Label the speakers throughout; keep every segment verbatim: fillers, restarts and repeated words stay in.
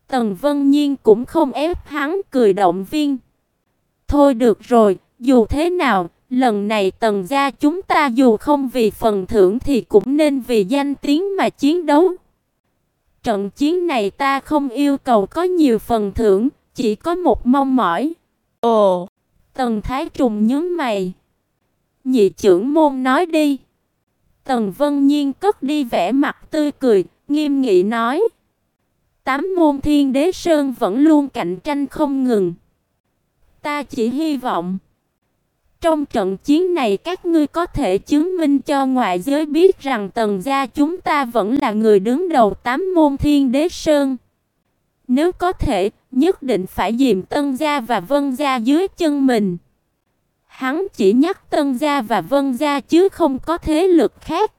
Speaker 1: Tần Vân Nhiên cũng không ép hắn, cười động viên. Thôi được rồi, dù thế nào, lần này Tần gia chúng ta dù không vì phần thưởng thì cũng nên vì danh tiếng mà chiến đấu. Trận chiến này ta không yêu cầu có nhiều phần thưởng, chỉ có một mong mỏi. Ồ, Tần Thái Trùng nhướng mày. Nhị trưởng môn nói đi. Tần Vân Nhiên cất đi vẻ mặt tươi cười, nghiêm nghị nói. Tám môn Thiên Đế Sơn vẫn luôn cạnh tranh không ngừng. Ta chỉ hy vọng trong trận chiến này các ngươi có thể chứng minh cho ngoại giới biết rằng Tần gia chúng ta vẫn là người đứng đầu tám môn Thiên Đế Sơn. Nếu có thể, nhất định phải dìm Tân gia và Vân gia dưới chân mình. Hắn chỉ nhắc Tân gia và Vân gia chứ không có thế lực khác.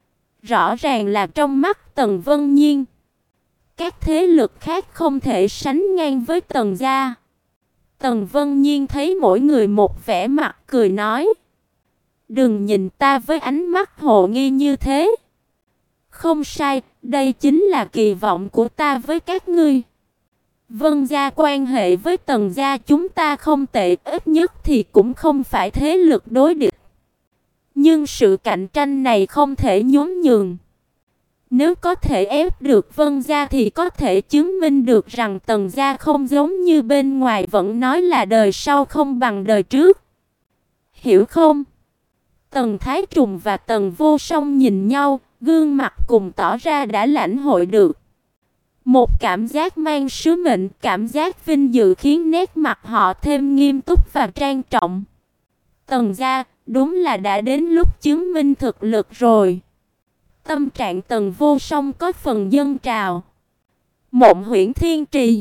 Speaker 1: Rõ ràng là trong mắt Tần Vân Nhiên, các thế lực khác không thể sánh ngang với Tần gia. Tần Vân Nhiên thấy mỗi người một vẻ mặt, cười nói. Đừng nhìn ta với ánh mắt hồ nghi như thế. Không sai, đây chính là kỳ vọng của ta với các ngươi. Vân gia quan hệ với Tần gia chúng ta không tệ, ít nhất thì cũng không phải thế lực đối địch. Nhưng sự cạnh tranh này không thể nhún nhường. Nếu có thể ép được Vân gia thì có thể chứng minh được rằng Tần gia không giống như bên ngoài vẫn nói là đời sau không bằng đời trước. Hiểu không? Tần Thái Trùng và Tần Vô Song nhìn nhau, gương mặt cùng tỏ ra đã lãnh hội được. Một cảm giác mang sứ mệnh, cảm giác vinh dự khiến nét mặt họ thêm nghiêm túc và trang trọng. Tần gia, đúng là đã đến lúc chứng minh thực lực rồi. Tâm trạng Tần Vô Song có phần dâng trào. Mộng Huyễn Thiên Trì,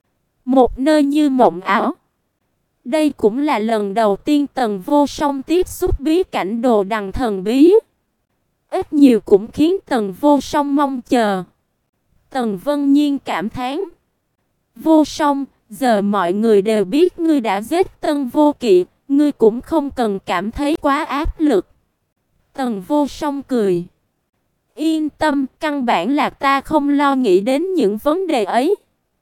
Speaker 1: một nơi như mộng ảo. Đây cũng là lần đầu tiên Tần Vô Song tiếp xúc bí cảnh đồ đằng thần bí. Ít nhiều cũng khiến Tần Vô Song mong chờ. Tần Vân Nhiên cảm thán. Vô Song, giờ mọi người đều biết ngươi đã giết Tân Vô Kỵ, ngươi cũng không cần cảm thấy quá áp lực. Tần Vô Song cười. Yên tâm, căn bản là ta không lo nghĩ đến những vấn đề ấy.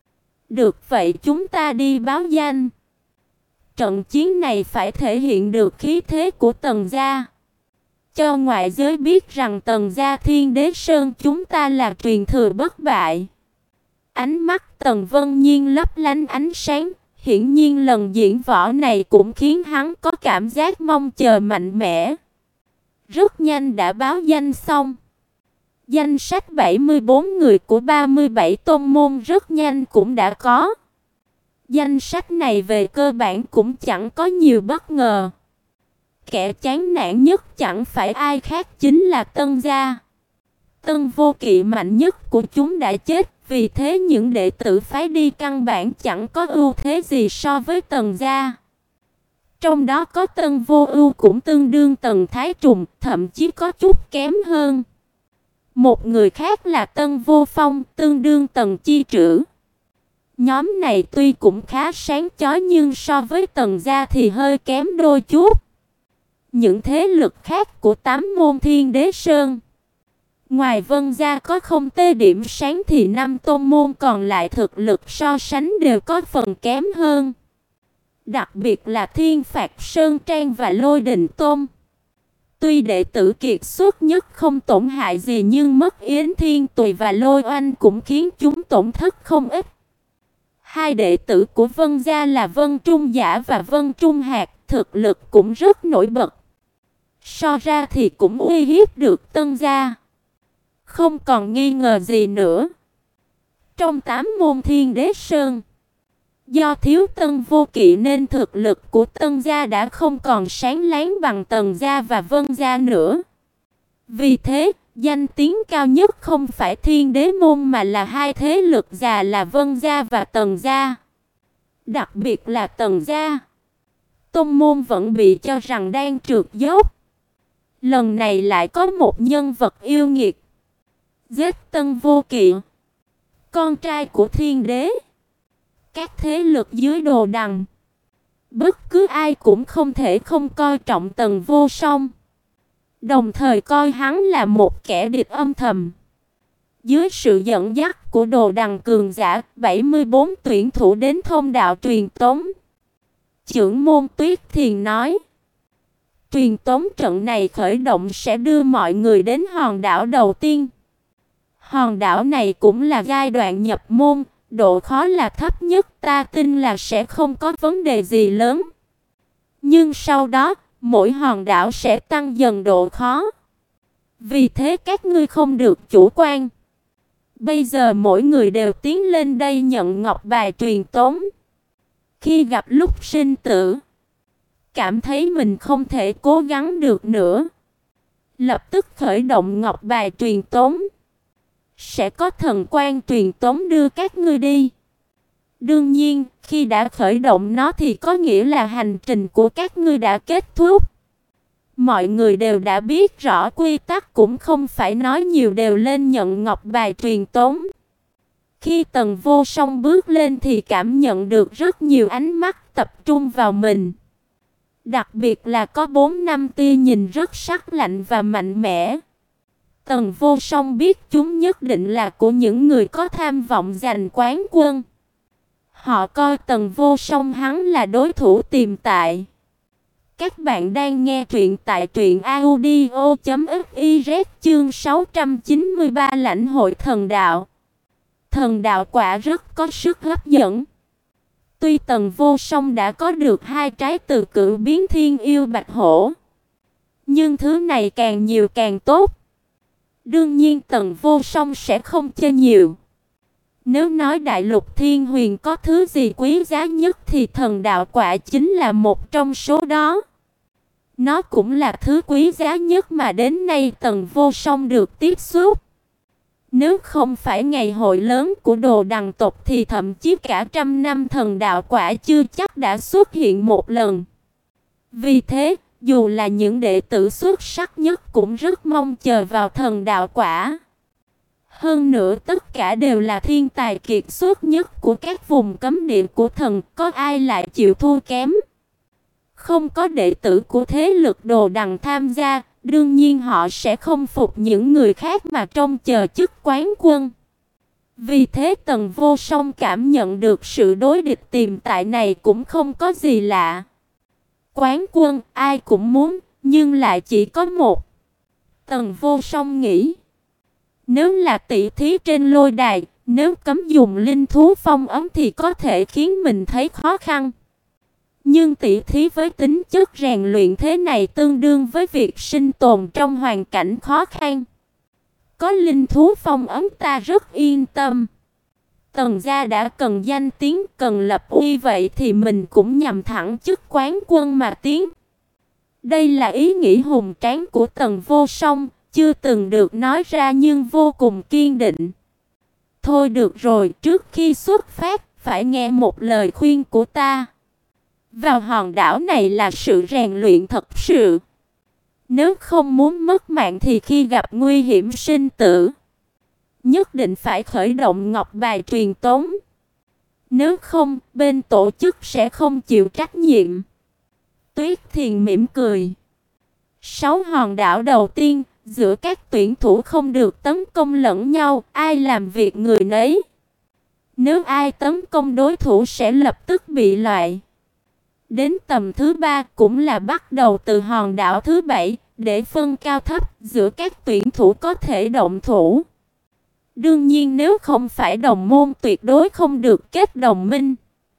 Speaker 1: Được vậy chúng ta đi báo danh. Trận chiến này phải thể hiện được khí thế của Tần gia. Cho ngoại giới biết rằng Tần gia Thiên Đế Sơn chúng ta là truyền thừa bất bại. Ánh mắt Tần Vân Nhiên lấp lánh ánh sáng. Hiển nhiên lần diễn võ này cũng khiến hắn có cảm giác mong chờ mạnh mẽ. Rất nhanh đã báo danh xong. Danh sách bảy mươi bốn người của ba mươi bảy tôn môn rất nhanh cũng đã có. Danh sách này về cơ bản cũng chẳng có nhiều bất ngờ. Kẻ chán nản nhất chẳng phải ai khác chính là Tân gia. Tân Vô Kỵ mạnh nhất của chúng đã chết, vì thế những đệ tử phái đi căn bản chẳng có ưu thế gì so với Tần gia. Trong đó có Tân Vô Ưu cũng tương đương Tần Thái Trùng, thậm chí có chút kém hơn. Một người khác là Tân Vô Phong, tương đương Tần Chi Trữ. Nhóm này tuy cũng khá sáng chói nhưng so với Tần gia thì hơi kém đôi chút. Những thế lực khác của tám môn Thiên Đế Sơn, ngoài Vân gia có không tê điểm sáng thì năm tôn môn còn lại thực lực so sánh đều có phần kém hơn. Đặc biệt là Thiên Phạt Sơn Trang và Lôi Đình Tôn. Tuy đệ tử kiệt xuất nhất không tổn hại gì nhưng mất Yến Thiên Tùy và Lôi Oanh cũng khiến chúng tổn thất không ít. Hai đệ tử của Vân gia là Vân Trung Giả và Vân Trung Hạc, thực lực cũng rất nổi bật. So ra thì cũng uy hiếp được Tân gia. Không còn nghi ngờ gì nữa. Trong tám môn Thiên Đế Sơn, do thiếu Tân Vô Kỵ nên thực lực của Tân gia đã không còn sáng láng bằng Tần gia và Vân gia nữa. Vì thế, danh tiếng cao nhất không phải Thiên Đế môn mà là hai thế lực già là Vân gia và Tần gia. Đặc biệt là Tần gia, tôn môn vẫn bị cho rằng đang trượt dốc. Lần này lại có một nhân vật yêu nghiệt giết Tân Vô Kỵ, con trai của Thiên Đế. Các thế lực dưới đồ đằng, bất cứ ai cũng không thể không coi trọng Tần Vô Song, đồng thời coi hắn là một kẻ địch âm thầm. Dưới sự dẫn dắt của Đồ Đằng cường giả, bảy mươi bốn tuyển thủ đến thông đạo truyền tống. Chưởng môn Tuyết Thiền nói, truyền tống trận này khởi động sẽ đưa mọi người đến hòn đảo đầu tiên. Hòn đảo này cũng là giai đoạn nhập môn, độ khó là thấp nhất, ta tin là sẽ không có vấn đề gì lớn. Nhưng sau đó, mỗi hòn đảo sẽ tăng dần độ khó. Vì thế các ngươi không được chủ quan. Bây giờ mỗi người đều tiến lên đây nhận ngọc bài truyền tống. Khi gặp lúc sinh tử, cảm thấy mình không thể cố gắng được nữa, lập tức khởi động ngọc bài truyền tống. Sẽ có thần quan truyền tống đưa các ngươi đi. Đương nhiên, khi đã khởi động nó thì có nghĩa là hành trình của các ngươi đã kết thúc. Mọi người đều đã biết rõ quy tắc, cũng không phải nói nhiều, đều lên nhận ngọc bài truyền tống. Khi Tần Vô Song bước lên thì cảm nhận được rất nhiều ánh mắt tập trung vào mình. Đặc biệt là có bốn năm tia nhìn rất sắc lạnh và mạnh mẽ. Tần Vô Song biết chúng nhất định là của những người có tham vọng giành quán quân. Họ coi Tần Vô Song hắn là đối thủ tiềm tại. Các bạn đang nghe truyện tại truyện audio chấm fiz chương sáu trăm chín mươi ba lãnh hội thần đạo. Thần đạo quả rất có sức hấp dẫn. Tuy Tần Vô Song đã có được hai trái từ cửu biến thiên yêu bạch hổ, nhưng thứ này càng nhiều càng tốt. Đương nhiên Tần Vô Song sẽ không chơi nhiều. Nếu nói đại lục thiên huyền có thứ gì quý giá nhất thì thần đạo quả chính là một trong số đó. Nó cũng là thứ quý giá nhất mà đến nay Tần Vô Song được tiếp xúc. Nếu không phải ngày hội lớn của Đồ Đằng tộc thì thậm chí cả trăm năm thần đạo quả chưa chắc đã xuất hiện một lần. Vì thế, dù là những đệ tử xuất sắc nhất cũng rất mong chờ vào thần đạo quả. Hơn nữa tất cả đều là thiên tài kiệt xuất nhất của các vùng cấm địa của thần, có ai lại chịu thua kém. Không có đệ tử của thế lực Đồ Đằng tham gia, đương nhiên họ sẽ không phục những người khác mà trông chờ chức quán quân. Vì thế Tần Vô Song cảm nhận được sự đối địch tiềm tại này cũng không có gì lạ. Quán quân ai cũng muốn, nhưng lại chỉ có một. Tần Vô Song nghĩ, nếu là tỷ thí trên lôi đài, nếu cấm dùng linh thú phong ấn thì có thể khiến mình thấy khó khăn. Nhưng tỷ thí với tính chất rèn luyện thế này tương đương với việc sinh tồn trong hoàn cảnh khó khăn. Có linh thú phong ấn ta rất yên tâm. Tần gia đã cần danh tiếng, cần lập uy, vậy thì mình cũng nhằm thẳng chức quán quân mà tiến. Đây là ý nghĩ hùng tráng của Tần Vô Song, chưa từng được nói ra nhưng vô cùng kiên định. Thôi được rồi, trước khi xuất phát, phải nghe một lời khuyên của ta. Vào hòn đảo này là sự rèn luyện thật sự. Nếu không muốn mất mạng thì khi gặp nguy hiểm sinh tử, nhất định phải khởi động ngọc bài truyền tống. Nếu không, bên tổ chức sẽ không chịu trách nhiệm. Tuyết Thiền mỉm cười. Sáu hòn đảo đầu tiên, giữa các tuyển thủ không được tấn công lẫn nhau, ai làm việc người nấy. Nếu ai tấn công đối thủ sẽ lập tức bị loại. Đến tầm thứ ba cũng là bắt đầu từ hòn đảo thứ bảy, để phân cao thấp giữa các tuyển thủ có thể động thủ. Đương nhiên nếu không phải đồng môn tuyệt đối không được kết đồng minh.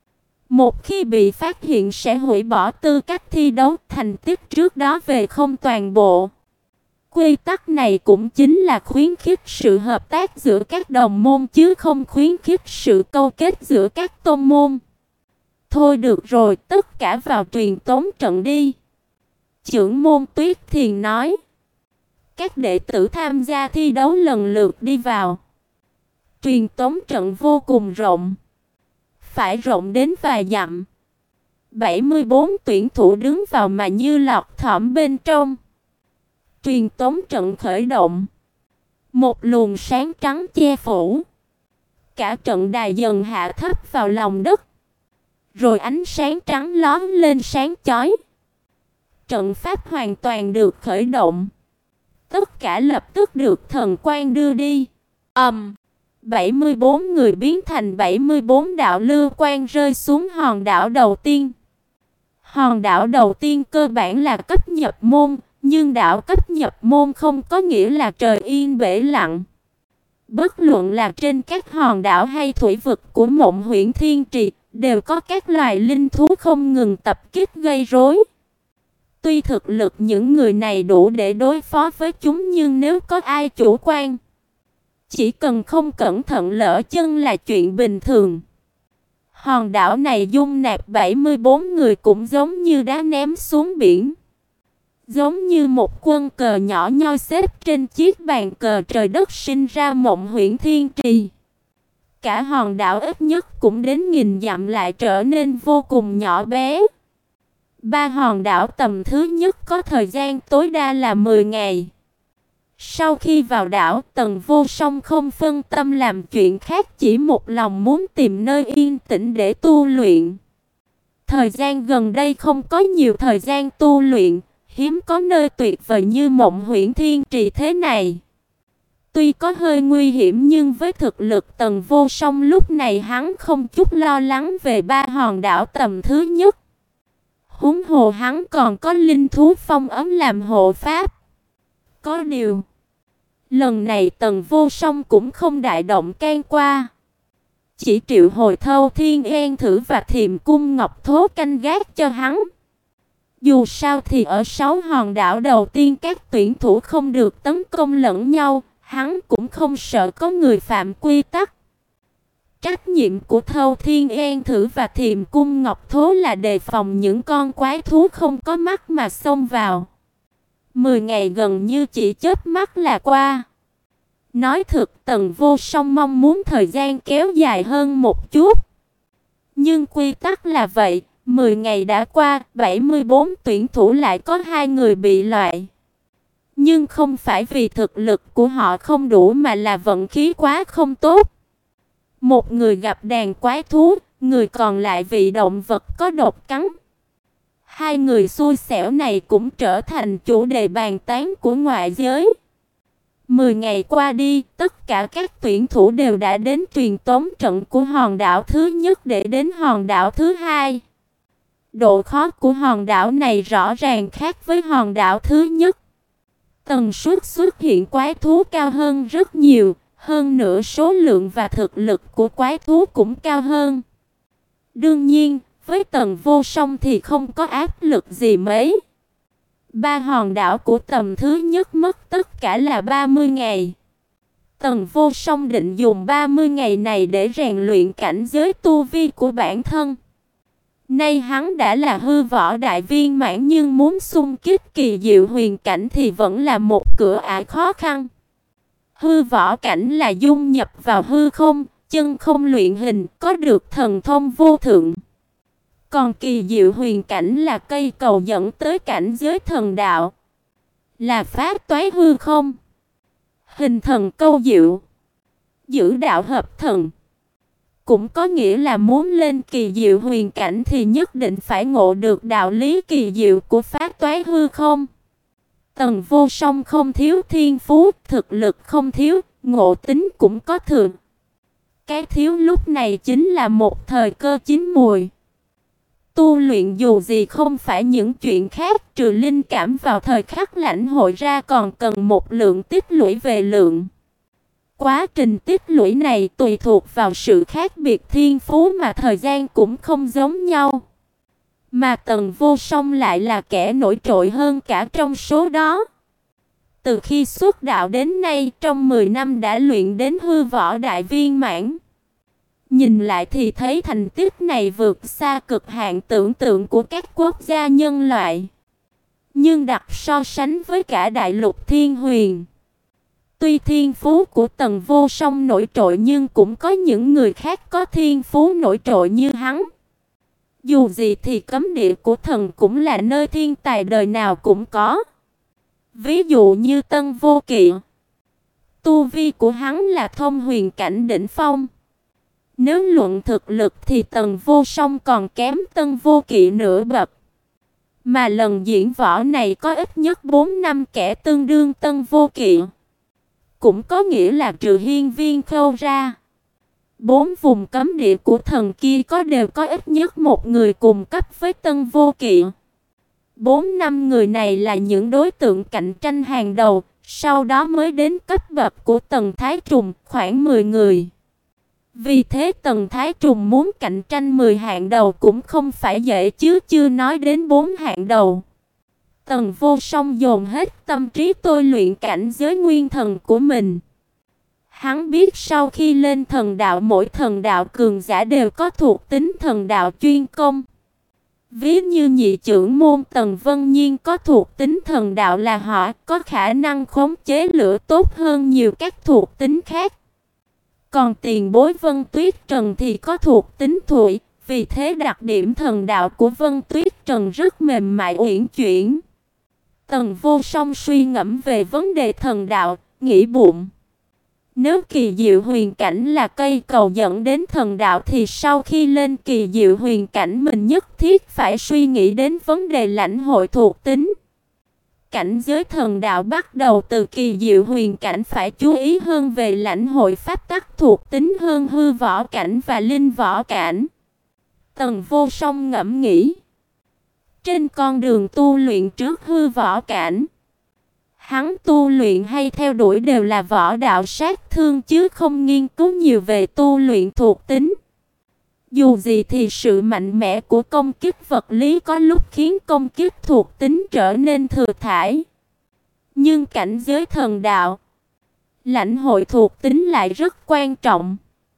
Speaker 1: Một khi bị phát hiện sẽ hủy bỏ tư cách thi đấu, thành tích trước đó về không toàn bộ. Quy tắc này cũng chính là khuyến khích sự hợp tác giữa các đồng môn chứ không khuyến khích sự câu kết giữa các tôn môn. Thôi được rồi, tất cả vào truyền tống trận đi. Chưởng môn Tuyết Thiền nói. Các đệ tử tham gia thi đấu lần lượt đi vào. Truyền tống trận vô cùng rộng, phải rộng đến vài dặm. bảy mươi bốn tuyển thủ đứng vào mà như lọt thỏm bên trong. Truyền tống trận khởi động. Một luồng sáng trắng che phủ. Cả trận đài dần hạ thấp vào lòng đất. Rồi ánh sáng trắng lóe lên sáng chói. Trận pháp hoàn toàn được khởi động. Tất cả lập tức được thần quan đưa đi. Ầm, bảy mươi bốn người biến thành bảy mươi bốn đạo lưu quang rơi xuống hòn đảo đầu tiên. Hòn đảo đầu tiên cơ bản là cấp nhập môn, nhưng đảo cấp nhập môn không có nghĩa là trời yên bể lặng. Bất luận là trên các hòn đảo hay thủy vực của Mộng Huyễn Thiên Trì, đều có các loài linh thú không ngừng tập kích gây rối. Tuy thực lực những người này đủ để đối phó với chúng, nhưng nếu có ai chủ quan, chỉ cần không cẩn thận lỡ chân là chuyện bình thường. Hòn đảo này dung nạp bảy mươi bốn người cũng giống như đá ném xuống biển. Giống như một quân cờ nhỏ nhoi xếp trên chiếc bàn cờ trời đất sinh ra Mộng Huyễn Thiên Trì. Cả hòn đảo ít nhất cũng đến nghìn dặm lại trở nên vô cùng nhỏ bé. Ba hòn đảo tầm thứ nhất có thời gian tối đa là mười ngày. Sau khi vào đảo, Tần Vô Song không phân tâm làm chuyện khác, chỉ một lòng muốn tìm nơi yên tĩnh để tu luyện. Thời gian gần đây không có nhiều thời gian tu luyện, hiếm có nơi tuyệt vời như Mộng Huyễn Thiên Trì thế này. Tuy có hơi nguy hiểm nhưng với thực lực Tần Vô Song lúc này hắn không chút lo lắng về ba hòn đảo tầm thứ nhất. Huống hồ hắn còn có linh thú phong ấm làm hộ pháp. Có điều, lần này Tần Vô Song cũng không đại động can qua. Chỉ triệu hồi Thâu Thiên An Thử và Thiềm Cung Ngọc Thố canh gác cho hắn. Dù sao thì ở sáu hòn đảo đầu tiên các tuyển thủ không được tấn công lẫn nhau, hắn cũng không sợ có người phạm quy tắc. Trách nhiệm của Thâu Thiên An Thử và Thiềm Cung Ngọc Thố là đề phòng những con quái thú không có mắt mà xông vào. Mười ngày gần như chỉ chớp mắt là qua. Nói thực, Tần Vô Song mong muốn thời gian kéo dài hơn một chút. Nhưng quy tắc là vậy, mười ngày đã qua, bảy mươi bốn tuyển thủ lại có hai người bị loại. Nhưng không phải vì thực lực của họ không đủ mà là vận khí quá không tốt. Một người gặp đàn quái thú, người còn lại vì động vật có độc cắn. Hai người xui xẻo này cũng trở thành chủ đề bàn tán của ngoại giới. Mười ngày qua đi, tất cả các tuyển thủ đều đã đến truyền tống trận của hòn đảo thứ nhất để đến hòn đảo thứ hai. Độ khó của hòn đảo này rõ ràng khác với hòn đảo thứ nhất. Tần suất xuất hiện quái thú cao hơn rất nhiều, hơn nữa số lượng và thực lực của quái thú cũng cao hơn. Đương nhiên, với Tần Vô Song thì không có áp lực gì mấy. Ba hòn đảo của tầm thứ nhất mất tất cả là ba mươi ngày. Tần Vô Song định dùng ba mươi ngày này để rèn luyện cảnh giới tu vi của bản thân. Nay hắn đã là hư võ đại viên mãn nhưng muốn xung kích kỳ diệu huyền cảnh thì vẫn là một cửa ải khó khăn. Hư võ cảnh là dung nhập vào hư không, chân không luyện hình, có được thần thông vô thượng. Còn kỳ diệu huyền cảnh là cây cầu dẫn tới cảnh giới thần đạo, là phá toái hư không, hình thần câu diệu, giữ đạo hợp thần. Cũng có nghĩa là muốn lên kỳ diệu huyền cảnh thì nhất định phải ngộ được đạo lý kỳ diệu của phá toái hư không. Tần Vô Song không thiếu thiên phú, thực lực không thiếu, ngộ tính cũng có thừa. Cái thiếu lúc này chính là một thời cơ chín mùi. Tu luyện dù gì không phải những chuyện khác, trừ linh cảm vào thời khắc lãnh hội ra còn cần một lượng tích lũy về lượng. Quá trình tích lũy này tùy thuộc vào sự khác biệt thiên phú mà thời gian cũng không giống nhau. Mà Tần Vô Song lại là kẻ nổi trội hơn cả trong số đó. Từ khi xuất đạo đến nay, trong mười năm đã luyện đến hư võ đại viên mãn. Nhìn lại thì thấy thành tích này vượt xa cực hạn tưởng tượng của các quốc gia nhân loại. Nhưng đặt so sánh với cả đại lục thiên huyền, tuy thiên phú của Tần Vô Song nổi trội nhưng cũng có những người khác có thiên phú nổi trội như hắn. Dù gì thì cấm địa của thần cũng là nơi thiên tài đời nào cũng có. Ví dụ như Tân Vô Kỵ, tu vi của hắn là thông huyền cảnh đỉnh phong. Nếu luận thực lực thì Tần Vô Song còn kém Tân Vô Kỵ nửa bậc. Mà lần diễn võ này có ít nhất bốn năm kẻ tương đương Tân Vô Kỵ. cũng có nghĩa là trừ hiên viên khâu ra, bốn vùng cấm địa của thần kia có đều có ít nhất một người cùng cấp với Tân Vô Kỵ. Bốn năm người này là những đối tượng cạnh tranh hàng đầu, sau đó mới đến cấp bậc của Tần Thái Trùng, khoảng mười người. Vì thế Tần Thái Trùng muốn cạnh tranh mười hạng đầu cũng không phải dễ chứ chưa nói đến bốn hạng đầu. Tần Vô Song dồn hết tâm trí tôi luyện cảnh giới nguyên thần của mình. Hắn biết sau khi lên thần đạo mỗi thần đạo cường giả đều có thuộc tính thần đạo chuyên công. Ví như nhị trưởng môn Tần Vân Nhiên có thuộc tính thần đạo là hỏa, có khả năng khống chế lửa tốt hơn nhiều các thuộc tính khác. Còn tiền bối Vân Tuyết Trần thì có thuộc tính thủy, vì thế đặc điểm thần đạo của Vân Tuyết Trần rất mềm mại uyển chuyển. Tần Vô Song suy ngẫm về vấn đề thần đạo, nghĩ bụng. Nếu kỳ diệu huyền cảnh là cây cầu dẫn đến thần đạo thì sau khi lên kỳ diệu huyền cảnh mình nhất thiết phải suy nghĩ đến vấn đề lãnh hội thuộc tính. Cảnh giới thần đạo bắt đầu từ kỳ diệu huyền cảnh phải chú ý hơn về lãnh hội pháp tắc thuộc tính hơn hư võ cảnh và linh võ cảnh. Tần Vô Song ngẫm nghĩ. Trên con đường tu luyện trước hư võ cảnh, hắn tu luyện hay theo đuổi đều là võ đạo sát thương chứ không nghiên cứu nhiều về tu luyện thuộc tính. Dù gì thì sự mạnh mẽ của công kích vật lý có lúc khiến công kích thuộc tính trở nên thừa thãi. Nhưng cảnh giới thần đạo, lãnh hội thuộc tính lại rất quan trọng.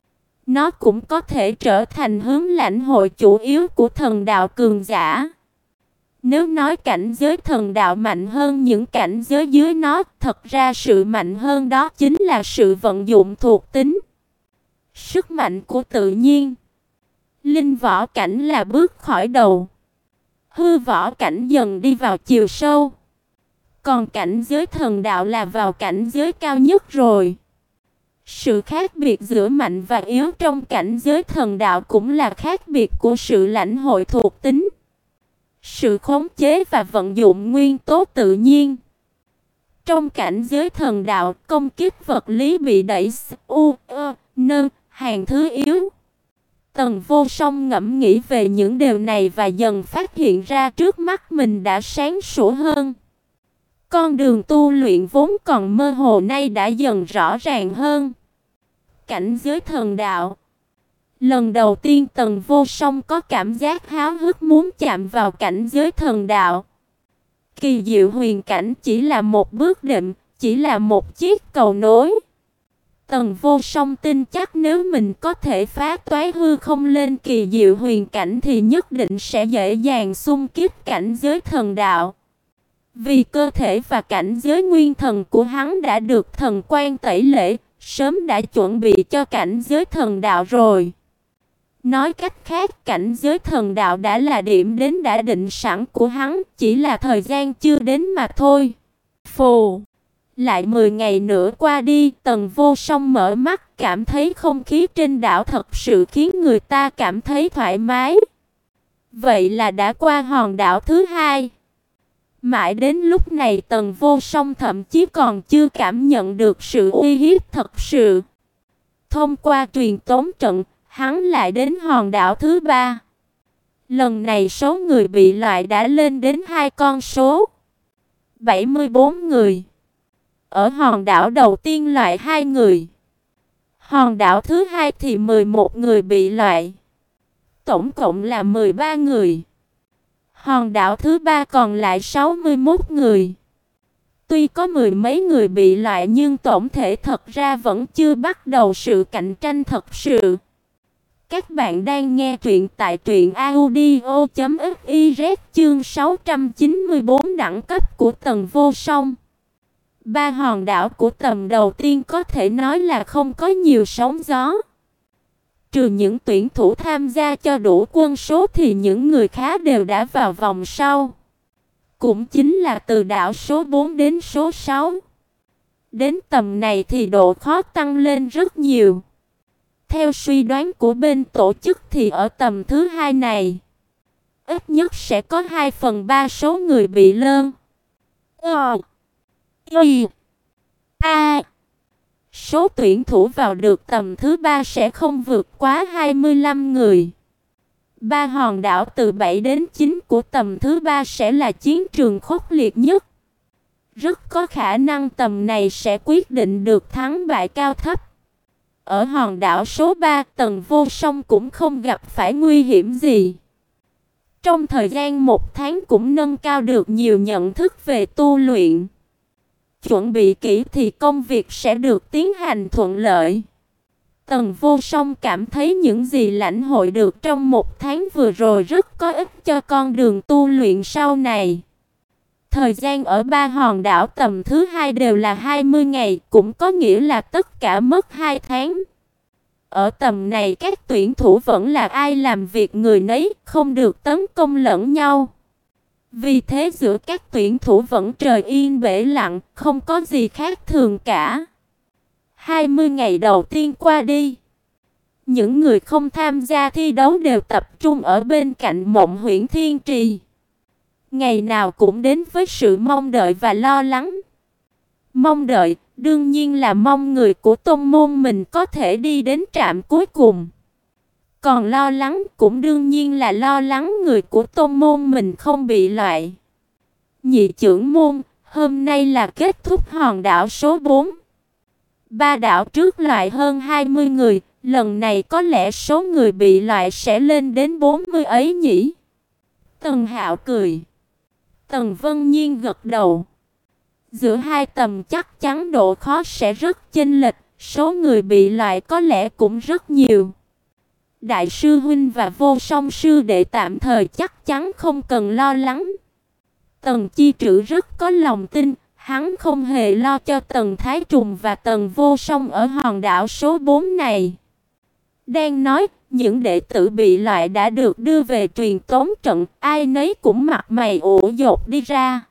Speaker 1: Nó cũng có thể trở thành hướng lãnh hội chủ yếu của thần đạo cường giả. Nếu nói cảnh giới thần đạo mạnh hơn những cảnh giới dưới nó, thật ra sự mạnh hơn đó chính là sự vận dụng thuộc tính, sức mạnh của tự nhiên. Linh võ cảnh là bước khỏi đầu, hư võ cảnh dần đi vào chiều sâu, còn cảnh giới thần đạo là vào cảnh giới cao nhất rồi. Sự khác biệt giữa mạnh và yếu trong cảnh giới thần đạo cũng là khác biệt của sự lãnh hội thuộc tính, sự khống chế và vận dụng nguyên tố tự nhiên. Trong cảnh giới thần đạo, công kích vật lý bị đẩy u, ơ, nơ, hàng thứ yếu. Tần Vô Song ngẫm nghĩ về những điều này và dần phát hiện ra trước mắt mình đã sáng sủa hơn. Con đường tu luyện vốn còn mơ hồ nay đã dần rõ ràng hơn. Cảnh giới thần đạo. Lần đầu tiên Tần Vô Song có cảm giác háo hức muốn chạm vào cảnh giới thần đạo. Kỳ diệu huyền cảnh chỉ là một bước đệm, chỉ là một chiếc cầu nối. Tần Vô Song tin chắc nếu mình có thể phá toái hư không lên kỳ diệu huyền cảnh thì nhất định sẽ dễ dàng xung kích cảnh giới thần đạo. Vì cơ thể và cảnh giới nguyên thần của hắn đã được thần quan tẩy lễ, sớm đã chuẩn bị cho cảnh giới thần đạo rồi. Nói cách khác, cảnh giới thần đạo đã là điểm đến đã định sẵn của hắn, chỉ là thời gian chưa đến mà thôi. Phù! Lại mười ngày nữa qua đi, Tần Vô Song mở mắt, cảm thấy không khí trên đảo thật sự khiến người ta cảm thấy thoải mái. Vậy là đã qua hòn đảo thứ hai. Mãi đến lúc này Tần Vô Song thậm chí còn chưa cảm nhận được sự uy hiếp thật sự. Thông qua truyền tống trận, hắn lại đến hòn đảo thứ ba. Lần này số người bị loại đã lên đến hai con số. bảy mươi bốn người. Ở hòn đảo đầu tiên loại hai người. Hòn đảo thứ hai thì mười một người bị loại. Tổng cộng là mười ba người. Hòn đảo thứ ba còn lại sáu mươi mốt người. Tuy có mười mấy người bị loại nhưng tổng thể thật ra vẫn chưa bắt đầu sự cạnh tranh thật sự. Các bạn đang nghe truyện tại truyện audio chấm fiz chương sáu trăm chín mươi tư đẳng cấp của Tần Vô Song. Ba hòn đảo của tầm đầu tiên có thể nói là không có nhiều sóng gió. Trừ những tuyển thủ tham gia cho đủ quân số thì những người khác đều đã vào vòng sau. Cũng chính là từ đảo số bốn đến số sáu. Đến tầm này thì độ khó tăng lên rất nhiều. Theo suy đoán của bên tổ chức thì ở tầm thứ hai này, ít nhất sẽ có hai phần ba số người bị lơn. Ờ. Y. A. số tuyển thủ vào được tầm thứ ba sẽ không vượt quá hai mươi lăm người. Ba hòn đảo từ bảy đến chín của tầm thứ ba sẽ là chiến trường khốc liệt nhất. Rất có khả năng tầm này sẽ quyết định được thắng bại cao thấp. Ở hòn đảo số ba, Tần Vô Song cũng không gặp phải nguy hiểm gì. Trong thời gian một tháng cũng nâng cao được nhiều nhận thức về tu luyện. Chuẩn bị kỹ thì công việc sẽ được tiến hành thuận lợi. Tần Vô Song cảm thấy những gì lãnh hội được trong một tháng vừa rồi rất có ích cho con đường tu luyện sau này. Thời gian ở ba hòn đảo tầm thứ hai đều là hai mươi ngày, cũng có nghĩa là tất cả mất hai tháng. Ở tầm này các tuyển thủ vẫn là ai làm việc người nấy, không được tấn công lẫn nhau. Vì thế giữa các tuyển thủ vẫn trời yên bể lặng, không có gì khác thường cả. hai mươi ngày đầu tiên qua đi. Những người không tham gia thi đấu đều tập trung ở bên cạnh Mộng Huyễn Thiên Trì. Ngày nào cũng đến với sự mong đợi và lo lắng. Mong đợi, đương nhiên là mong người của tông môn mình có thể đi đến trạm cuối cùng. Còn lo lắng cũng đương nhiên là lo lắng người của tông môn mình không bị loại. Nhị trưởng môn, hôm nay là kết thúc hòn đảo số bốn. Ba đảo trước loại hơn hai mươi người, lần này có lẽ số người bị loại sẽ lên đến bốn mươi ấy nhỉ? Tần Hạo cười. Tần Vân Nhiên gật đầu. Giữa hai tầm chắc chắn độ khó sẽ rất chênh lệch, số người bị loại có lẽ cũng rất nhiều. Đại sư huynh và Vô Song sư đệ tạm thời chắc chắn không cần lo lắng. Tần Chi Trữ rất có lòng tin, hắn không hề lo cho Tần Thái Trùng và Tần Vô Song ở hòn đảo số bốn này. Đang nói, những đệ tử bị loại đã được đưa về truyền tống trận, ai nấy cũng mặt mày ủ dột đi ra.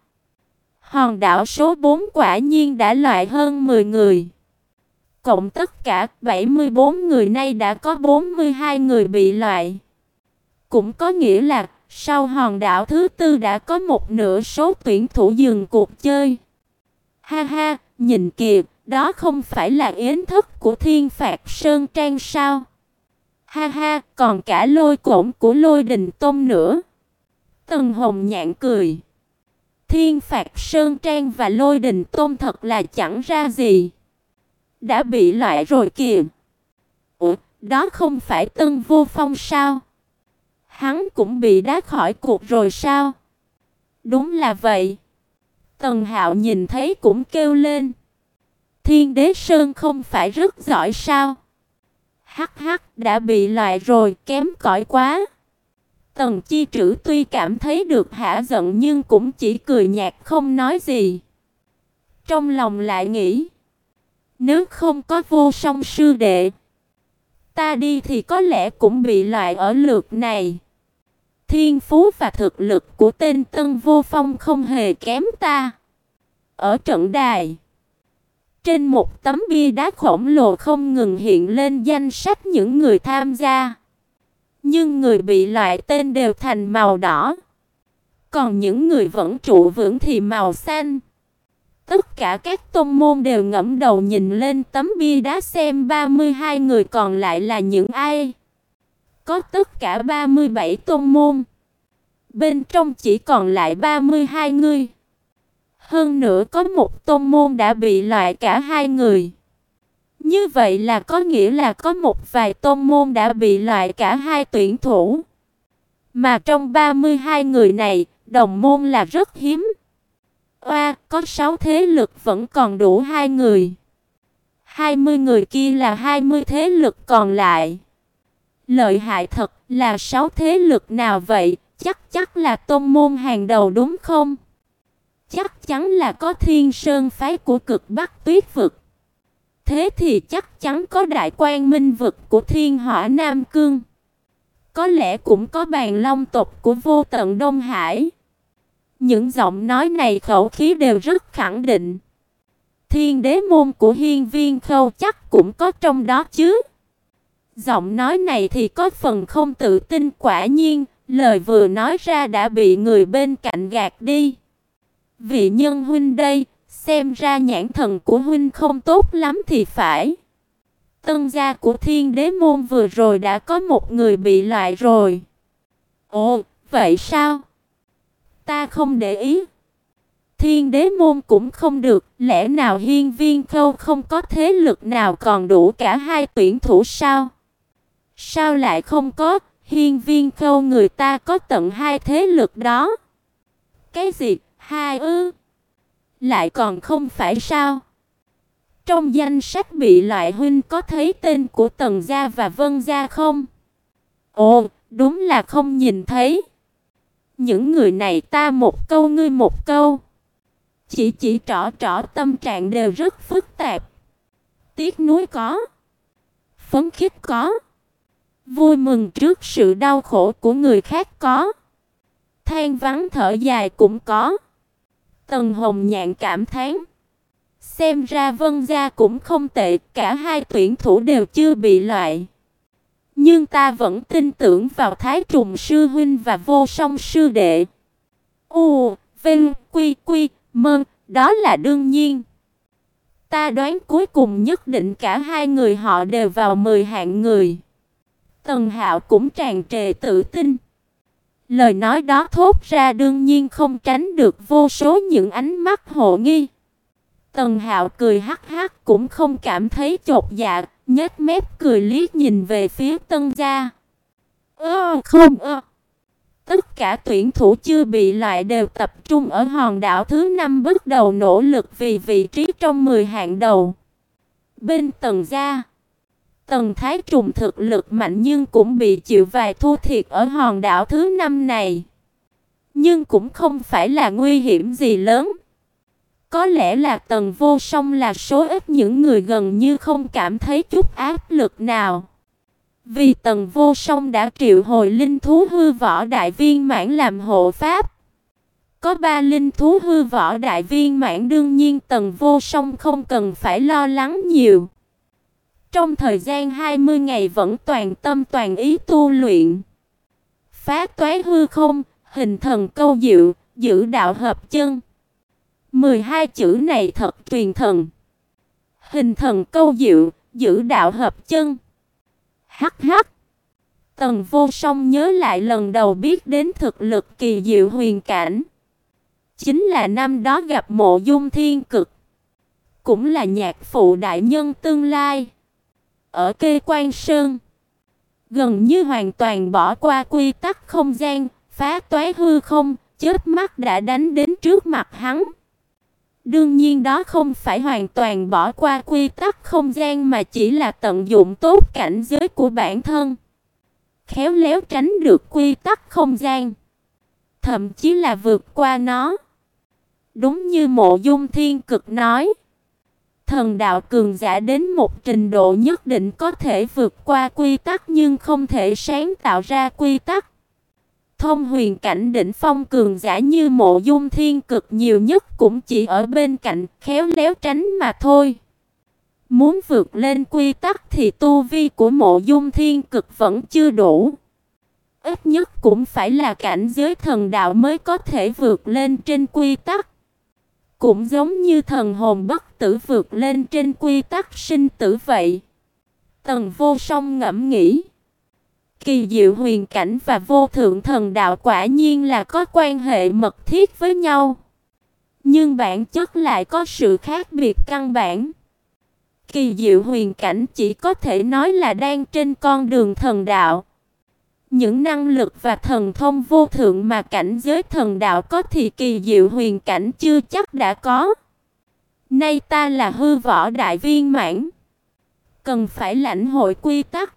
Speaker 1: Hòn đảo số bốn quả nhiên đã loại hơn mười người. Cộng tất cả bảy mươi bốn người, nay đã có bốn mươi hai người bị loại. Cũng có nghĩa là sau hòn đảo thứ tư đã có một nửa số tuyển thủ dừng cuộc chơi. Ha ha, nhìn kìa, đó không phải là yến thức của Thiên Phạt Sơn Trang sao? Ha ha, còn cả Lôi Cổn của Lôi Đình Tôn nữa. Tần Hồng Nhạn cười. Thiên Phạt Sơn Trang và Lôi Đình Tôn thật là chẳng ra gì. Đã bị loại rồi kìa. Ủa, đó không phải Tân Vô Phong sao? Hắn cũng bị đá khỏi cuộc rồi sao? Đúng là vậy. Tần Hạo nhìn thấy cũng kêu lên. Thiên Đế Sơn không phải rất giỏi sao? Hắc hắc, đã bị loại rồi, kém cỏi quá. Tần Chi Trữ tuy cảm thấy được hả giận nhưng cũng chỉ cười nhạt không nói gì. Trong lòng lại nghĩ, nếu không có Vô Song sư đệ, ta đi thì có lẽ cũng bị loại ở lượt này. Thiên phú và thực lực của tên Tân Vô Phong không hề kém ta. Ở trận đài, trên một tấm bia đá khổng lồ không ngừng hiện lên danh sách những người tham gia. Nhưng người bị loại tên đều thành màu đỏ. Còn những người vẫn trụ vững thì màu xanh. Tất cả các tôn môn đều ngẩng đầu nhìn lên tấm bia đá xem ba mươi hai người còn lại là những ai. Có tất cả ba mươi bảy tôn môn. Bên trong chỉ còn lại ba mươi hai người. Hơn nữa có một tôn môn đã bị loại cả hai người. Như vậy là có nghĩa là có một vài tôn môn đã bị loại cả hai tuyển thủ. Mà trong ba mươi hai người này, đồng môn là rất hiếm. Oa, có sáu thế lực vẫn còn đủ hai người. hai mươi người kia là hai mươi thế lực còn lại. Lợi hại thật, là sáu thế lực nào vậy? Chắc chắc là tôn môn hàng đầu đúng không? Chắc chắn là có Thiên Sơn phái của Cực Bắc Tuyết vực. Thế thì chắc chắn có Đại Quang Minh vực của Thiên Hỏa Nam Cương. Có lẽ cũng có Bàn Long tộc của Vô Tận Đông Hải. Những giọng nói này khẩu khí đều rất khẳng định. Thiên Đế môn của Hiên Viên Khâu chắc cũng có trong đó chứ. Giọng nói này thì có phần không tự tin, quả nhiên, lời vừa nói ra đã bị người bên cạnh gạt đi. Vị nhân huynh đây, xem ra nhãn thần của huynh không tốt lắm thì phải. Tân gia của Thiên Đế môn vừa rồi đã có một người bị loại rồi. Ồ, vậy sao? Ta không để ý. Thiên Đế môn cũng không được, lẽ nào Hiên Viên Khâu không có thế lực nào còn đủ cả hai tuyển thủ sao? Sao lại không có? Hiên Viên Khâu người ta có tận hai thế lực đó. Cái gì? Hai ư? Lại còn không phải sao? Trong danh sách bị loại huynh có thấy tên của Tần gia và Vân gia không? Ồ, đúng là không nhìn thấy. Những người này ta một câu ngươi một câu. Chỉ chỉ trỏ trỏ tâm trạng đều rất phức tạp. Tiếc nuối có, phấn khích có, vui mừng trước sự đau khổ của người khác có, than vãn thở dài cũng có. Tần Hồng Nhạn cảm thán, xem ra Vân gia cũng không tệ, cả hai tuyển thủ đều chưa bị loại. Nhưng ta vẫn tin tưởng vào Thái Trùng sư huynh và Vô Song sư đệ. U, Vinh, Quy, Quy, Mơn, đó là đương nhiên. Ta đoán cuối cùng nhất định cả hai người họ đều vào mười hạng người. Tần Hạo cũng tràn trề tự tin. Lời nói đó thốt ra đương nhiên không tránh được vô số những ánh mắt hồ nghi. Tần Hạo cười hắc hắc cũng không cảm thấy chột dạ, nhếch mép cười liếc nhìn về phía Tân gia. Ơ không ơ. Tất cả tuyển thủ chưa bị loại đều tập trung ở hòn đảo thứ năm bước đầu nỗ lực vì vị trí trong mười hạng đầu. Bên Tần gia, Tần Thái Trùng thực lực mạnh nhưng cũng bị chịu vài thua thiệt ở hòn đảo thứ năm này. Nhưng cũng không phải là nguy hiểm gì lớn. Có lẽ là Tần Vô Song là số ít những người gần như không cảm thấy chút áp lực nào. Vì Tần Vô Song đã triệu hồi linh thú hư võ đại viên mãn làm hộ pháp. Có ba linh thú hư võ đại viên mãn đương nhiên Tần Vô Song không cần phải lo lắng nhiều. Trong thời gian hai mươi ngày vẫn toàn tâm toàn ý tu luyện. Phá toái hư không, hình thần câu diệu, giữ đạo hợp chân. mười hai chữ này thật truyền thần. Hình thần câu diệu, giữ đạo hợp chân. Hắc hắc. Tần Vô Song nhớ lại lần đầu biết đến thực lực kỳ diệu huyền cảnh. Chính là năm đó gặp Mộ Dung Thiên Cực. Cũng là nhạc phụ đại nhân tương lai. Ở Kê Quan Sơn. Gần như hoàn toàn bỏ qua quy tắc không gian, phá toái hư không, chớp mắt đã đánh đến trước mặt hắn. Đương nhiên đó không phải hoàn toàn bỏ qua quy tắc không gian mà chỉ là tận dụng tốt cảnh giới của bản thân. Khéo léo tránh được quy tắc không gian. Thậm chí là vượt qua nó. Đúng như Mộ Dung Thiên Cực nói. Thần đạo cường giả đến một trình độ nhất định có thể vượt qua quy tắc nhưng không thể sáng tạo ra quy tắc. Thông huyền cảnh đỉnh phong cường giả như Mộ Dung Thiên Cực nhiều nhất cũng chỉ ở bên cạnh khéo léo tránh mà thôi. Muốn vượt lên quy tắc thì tu vi của Mộ Dung Thiên Cực vẫn chưa đủ. Ít nhất cũng phải là cảnh giới thần đạo mới có thể vượt lên trên quy tắc. Cũng giống như thần hồn bất tử vượt lên trên quy tắc sinh tử vậy. Tần Vô Song ngẫm nghĩ. Kỳ diệu huyền cảnh và vô thượng thần đạo quả nhiên là có quan hệ mật thiết với nhau. Nhưng bản chất lại có sự khác biệt căn bản. Kỳ diệu huyền cảnh chỉ có thể nói là đang trên con đường thần đạo. Những năng lực và thần thông vô thượng mà cảnh giới thần đạo có thì kỳ diệu huyền cảnh chưa chắc đã có. Nay ta là hư võ đại viên mãn. Cần phải lãnh hội quy tắc.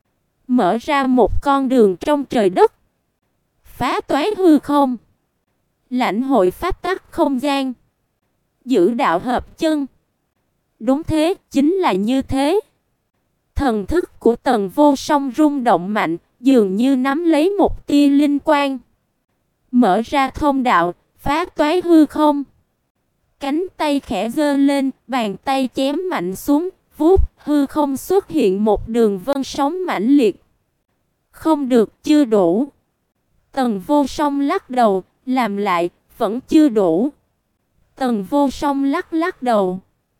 Speaker 1: Mở ra một con đường trong trời đất. Phá toái hư không. Lãnh hội pháp tắc không gian. Giữ đạo hợp chân. Đúng thế, chính là như thế. Thần thức của Tần Vô Song rung động mạnh, dường như nắm lấy một tia linh quang. Mở ra thông đạo, phá toái hư không. Cánh tay khẽ giơ lên, bàn tay chém mạnh xuống, vuốt, hư không xuất hiện một đường vân sóng mãnh liệt. Không được, chưa đủ. Tần Vô Song lắc đầu, làm lại, vẫn chưa đủ. Tần Vô Song lắc lắc đầu,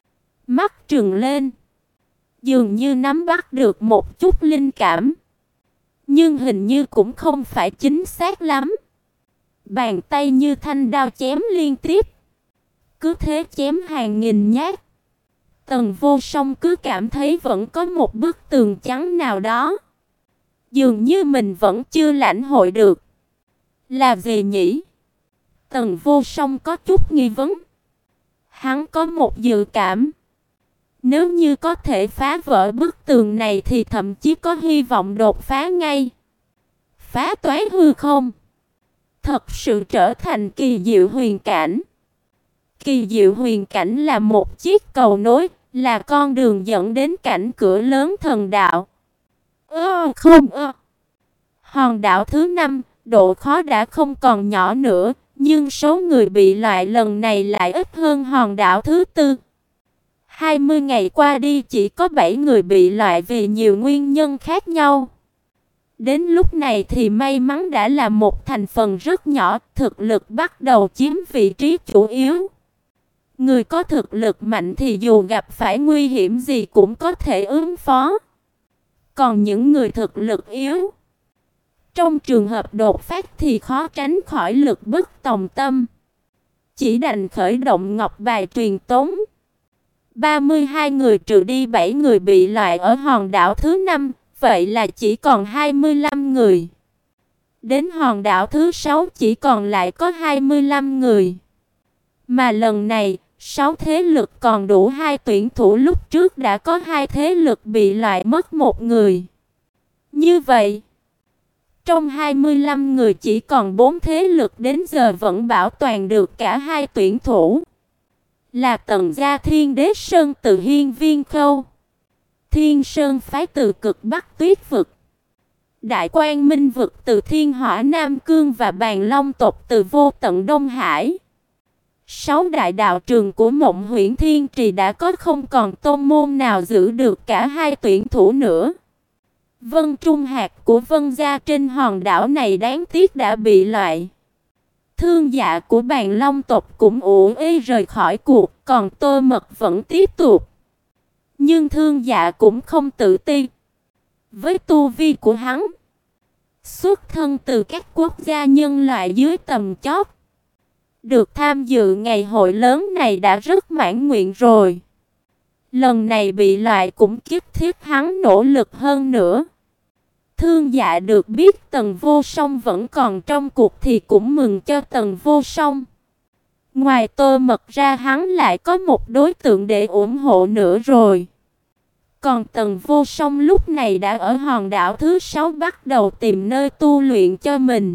Speaker 1: mắt trừng lên, dường như nắm bắt được một chút linh cảm, nhưng hình như cũng không phải chính xác lắm. Bàn tay như thanh đao chém liên tiếp, cứ thế chém hàng nghìn nhát. Tần Vô Song cứ cảm thấy vẫn có một bức tường trắng nào đó, dường như mình vẫn chưa lãnh hội được. Là gì nhỉ? Tần Vô Song có chút nghi vấn. Hắn có một dự cảm, nếu như có thể phá vỡ bức tường này thì thậm chí có hy vọng đột phá ngay. Phá toái hư không, thật sự trở thành kỳ diệu huyền cảnh. Kỳ diệu huyền cảnh là một chiếc cầu nối, là con đường dẫn đến cảnh cửa lớn thần đạo. Ơ không ơ. Hòn đảo thứ năm, độ khó đã không còn nhỏ nữa, nhưng số người bị loại lần này lại ít hơn hòn đảo thứ tư. hai mươi ngày qua đi chỉ có bảy người bị loại vì nhiều nguyên nhân khác nhau. Đến lúc này thì may mắn đã là một thành phần rất nhỏ, thực lực bắt đầu chiếm vị trí chủ yếu. Người có thực lực mạnh thì dù gặp phải nguy hiểm gì cũng có thể ứng phó. Còn những người thực lực yếu, trong trường hợp đột phát thì khó tránh khỏi lực bất tòng tâm, chỉ đành khởi động ngọc bài truyền tống. ba mươi hai người trừ đi bảy người bị loại ở hòn đảo thứ năm, vậy là chỉ còn hai mươi lăm người. Đến hòn đảo thứ sáu chỉ còn lại có hai mươi lăm người. Mà lần này, sáu thế lực còn đủ hai tuyển thủ, lúc trước đã có hai thế lực bị loại mất một người. Như vậy, trong hai mươi lăm người chỉ còn bốn thế lực đến giờ vẫn bảo toàn được cả hai tuyển thủ. Là Tần gia Thiên Đế Sơn từ Hiên Viên Khâu, Thiên Sơn phái từ Cực Bắc Tuyết vực, Đại Quang Minh vực từ Thiên Hỏa Nam Cương và Bàn Long tộc từ Vô Tận Đông Hải. Sáu đại đạo trường của Mộng Huyễn Thiên Trì đã có không còn tôn môn nào giữ được cả hai tuyển thủ nữa. Vân Trung Hạc của Vân gia trên hòn đảo này đáng tiếc đã bị loại. Thương Dạ của Bàn Long tộc cũng ủ ê rời khỏi cuộc, còn Tô Mật vẫn tiếp tục. Nhưng Thương Dạ cũng không tự ti. Với tu vi của hắn, xuất thân từ các quốc gia nhân loại dưới tầm chót, được tham dự ngày hội lớn này đã rất mãn nguyện rồi. Lần này bị loại cũng kiếp thiết hắn nỗ lực hơn nữa. Thương Dạ được biết Tần Vô Song vẫn còn trong cuộc thì cũng mừng cho Tần Vô Song. Ngoài Tô Mật ra hắn lại có một đối tượng để ủng hộ nữa rồi. Còn Tần Vô Song lúc này đã ở hòn đảo thứ sáu bắt đầu tìm nơi tu luyện cho mình.